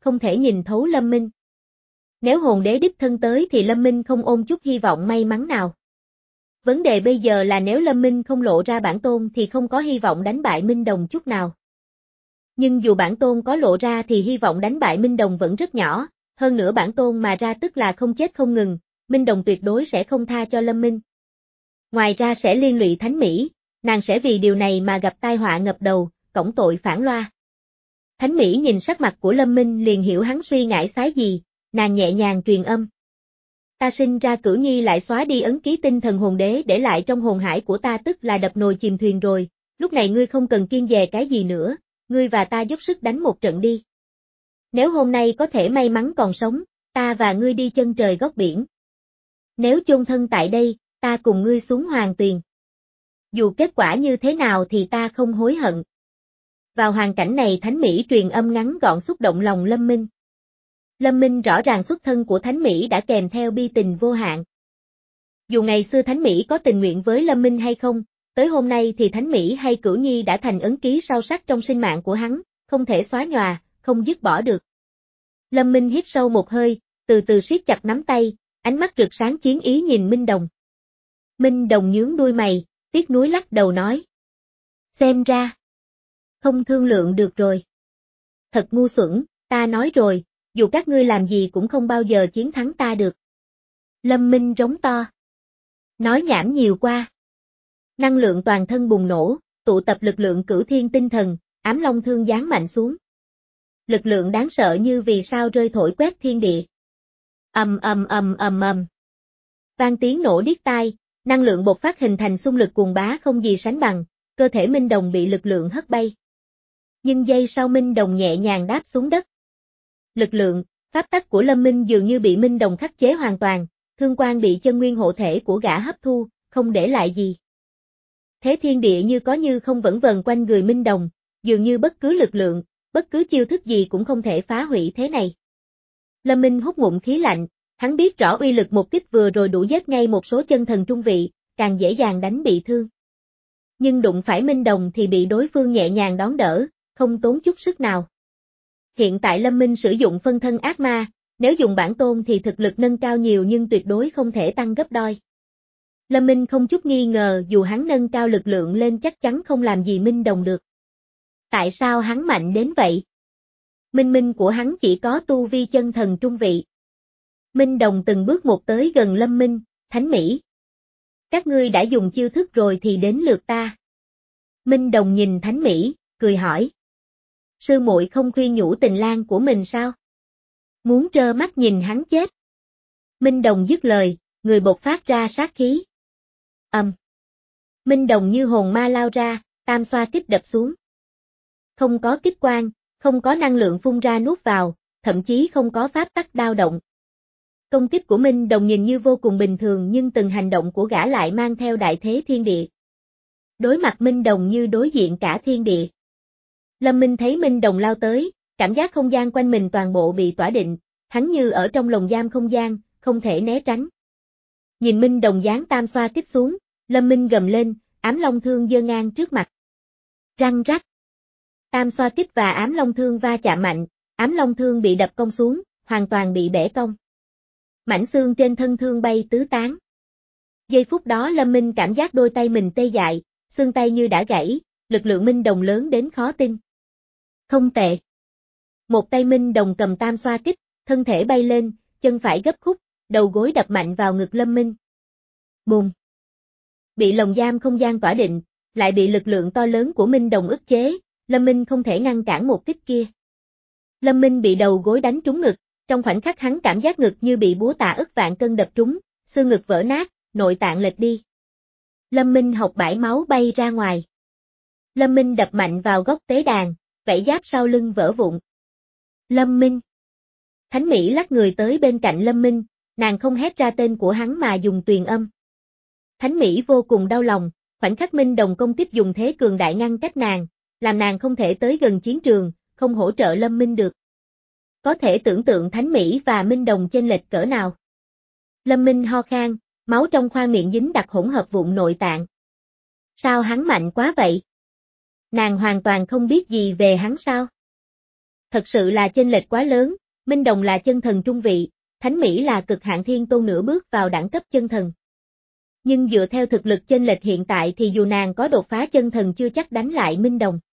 không thể nhìn thấu Lâm Minh. Nếu hồn đế đích thân tới thì Lâm Minh không ôm chút hy vọng may mắn nào. Vấn đề bây giờ là nếu Lâm Minh không lộ ra bản tôn thì không có hy vọng đánh bại Minh Đồng chút nào. Nhưng dù bản tôn có lộ ra thì hy vọng đánh bại Minh Đồng vẫn rất nhỏ, hơn nữa bản tôn mà ra tức là không chết không ngừng, Minh Đồng tuyệt đối sẽ không tha cho Lâm Minh. Ngoài ra sẽ liên lụy Thánh Mỹ, nàng sẽ vì điều này mà gặp tai họa ngập đầu, cổng tội phản loa. Thánh Mỹ nhìn sắc mặt của Lâm Minh liền hiểu hắn suy ngãi xái gì, nàng nhẹ nhàng truyền âm. Ta sinh ra Cửu Nhi lại xóa đi ấn ký tinh thần hồn đế để lại trong hồn hải của ta tức là đập nồi chìm thuyền rồi, lúc này ngươi không cần kiêng dè cái gì nữa, ngươi và ta dốc sức đánh một trận đi. Nếu hôm nay có thể may mắn còn sống, ta và ngươi đi chân trời góc biển. Nếu chôn thân tại đây, ta cùng ngươi xuống hoàng tuyền. Dù kết quả như thế nào thì ta không hối hận. Vào hoàn cảnh này Thánh Mỹ truyền âm ngắn gọn xúc động lòng Lâm Minh. Lâm Minh rõ ràng xuất thân của Thánh Mỹ đã kèm theo bi tình vô hạn. Dù ngày xưa Thánh Mỹ có tình nguyện với Lâm Minh hay không, tới hôm nay thì Thánh Mỹ hay Cửu Nhi đã thành ấn ký sâu sắc trong sinh mạng của hắn, không thể xóa nhòa, không dứt bỏ được. Lâm Minh hít sâu một hơi, từ từ siết chặt nắm tay, ánh mắt rực sáng chiến ý nhìn Minh Đồng. Minh Đồng nhướng đuôi mày, tiếc nuối lắc đầu nói. Xem ra, không thương lượng được rồi. Thật ngu xuẩn, ta nói rồi, dù các ngươi làm gì cũng không bao giờ chiến thắng ta được. Lâm Minh rống to. Nói nhảm nhiều qua. Năng lượng toàn thân bùng nổ, tụ tập lực lượng cửu thiên tinh thần, ám long thương giáng mạnh xuống. Lực lượng đáng sợ như vì sao rơi thổi quét thiên địa. Ầm ầm ầm ầm ầm. Vang tiếng nổ điếc tai, năng lượng bộc phát hình thành xung lực cuồng bá không gì sánh bằng, cơ thể Minh Đồng bị lực lượng hất bay. Nhưng giây sau Minh Đồng nhẹ nhàng đáp xuống đất. Lực lượng, pháp tắc của Lâm Minh dường như bị Minh Đồng khắc chế hoàn toàn, thương quang bị chân nguyên hộ thể của gã hấp thu, không để lại gì. Thế thiên địa như có như không vẫn vần quanh người Minh Đồng, dường như bất cứ lực lượng, bất cứ chiêu thức gì cũng không thể phá hủy thế này. Lâm Minh hút ngụm khí lạnh, hắn biết rõ uy lực một kích vừa rồi đủ giết ngay một số chân thần trung vị, càng dễ dàng đánh bị thương. Nhưng đụng phải Minh Đồng thì bị đối phương nhẹ nhàng đón đỡ, không tốn chút sức nào. Hiện tại Lâm Minh sử dụng phân thân ác ma, nếu dùng bản tôn thì thực lực nâng cao nhiều nhưng tuyệt đối không thể tăng gấp đôi. Lâm Minh không chút nghi ngờ dù hắn nâng cao lực lượng lên chắc chắn không làm gì Minh Đồng được. Tại sao hắn mạnh đến vậy? Minh Minh của hắn chỉ có tu vi chân thần trung vị. Minh Đồng từng bước một tới gần Lâm Minh, Thánh Mỹ. Các ngươi đã dùng chiêu thức rồi thì đến lượt ta. Minh Đồng nhìn Thánh Mỹ, cười hỏi. Sư muội không khuyên nhủ tình lang của mình sao? Muốn trơ mắt nhìn hắn chết. Minh Đồng dứt lời, người bộc phát ra sát khí. Ầm. Um. Minh Đồng như hồn ma lao ra, tam xoa kích đập xuống. Không có kích quang, không có năng lượng phun ra nuốt vào, thậm chí không có pháp tắc dao động. Công kích của Minh Đồng nhìn như vô cùng bình thường nhưng từng hành động của gã lại mang theo đại thế thiên địa. Đối mặt Minh Đồng như đối diện cả thiên địa. Lâm Minh thấy Minh Đồng lao tới, cảm giác không gian quanh mình toàn bộ bị tỏa định, hắn như ở trong lồng giam không gian, không thể né tránh. Nhìn Minh Đồng giáng tam xoa kích xuống, Lâm Minh gầm lên, ám long thương giơ ngang trước mặt. Răng rắc. Tam xoa kích và ám long thương va chạm mạnh, ám long thương bị đập cong xuống, hoàn toàn bị bẻ cong. Mảnh xương trên thân thương bay tứ tán. Giây phút đó Lâm Minh cảm giác đôi tay mình tê dại, xương tay như đã gãy, lực lượng Minh Đồng lớn đến khó tin. Không tệ. Một tay Minh Đồng cầm tam xoa kích, thân thể bay lên, chân phải gấp khúc, đầu gối đập mạnh vào ngực Lâm Minh. Bùm. Bị lồng giam không gian tỏa định, lại bị lực lượng to lớn của Minh Đồng ức chế, Lâm Minh không thể ngăn cản một kích kia. Lâm Minh bị đầu gối đánh trúng ngực, trong khoảnh khắc hắn cảm giác ngực như bị búa tạ ức vạn cân đập trúng, xương ngực vỡ nát, nội tạng lệch đi. Lâm Minh học bãi máu bay ra ngoài. Lâm Minh đập mạnh vào góc tế đàn, vảy giáp sau lưng vỡ vụn. Lâm Minh. Thánh Mỹ lắc người tới bên cạnh Lâm Minh, nàng không hét ra tên của hắn mà dùng tuyền âm. Thánh Mỹ vô cùng đau lòng, khoảnh khắc Minh Đồng công kích dùng thế cường đại ngăn cách nàng, làm nàng không thể tới gần chiến trường, không hỗ trợ Lâm Minh được. Có thể tưởng tượng Thánh Mỹ và Minh Đồng chênh lệch cỡ nào. Lâm Minh ho khan, máu trong khoang miệng dính đặc hỗn hợp vụn nội tạng. Sao hắn mạnh quá vậy? Nàng hoàn toàn không biết gì về hắn sao? Thật sự là chênh lệch quá lớn, Minh Đồng là chân thần trung vị, Thánh Mỹ là cực hạn thiên tôn nửa bước vào đẳng cấp chân thần. Nhưng dựa theo thực lực chênh lệch hiện tại thì dù nàng có đột phá chân thần chưa chắc đánh lại Minh Đồng.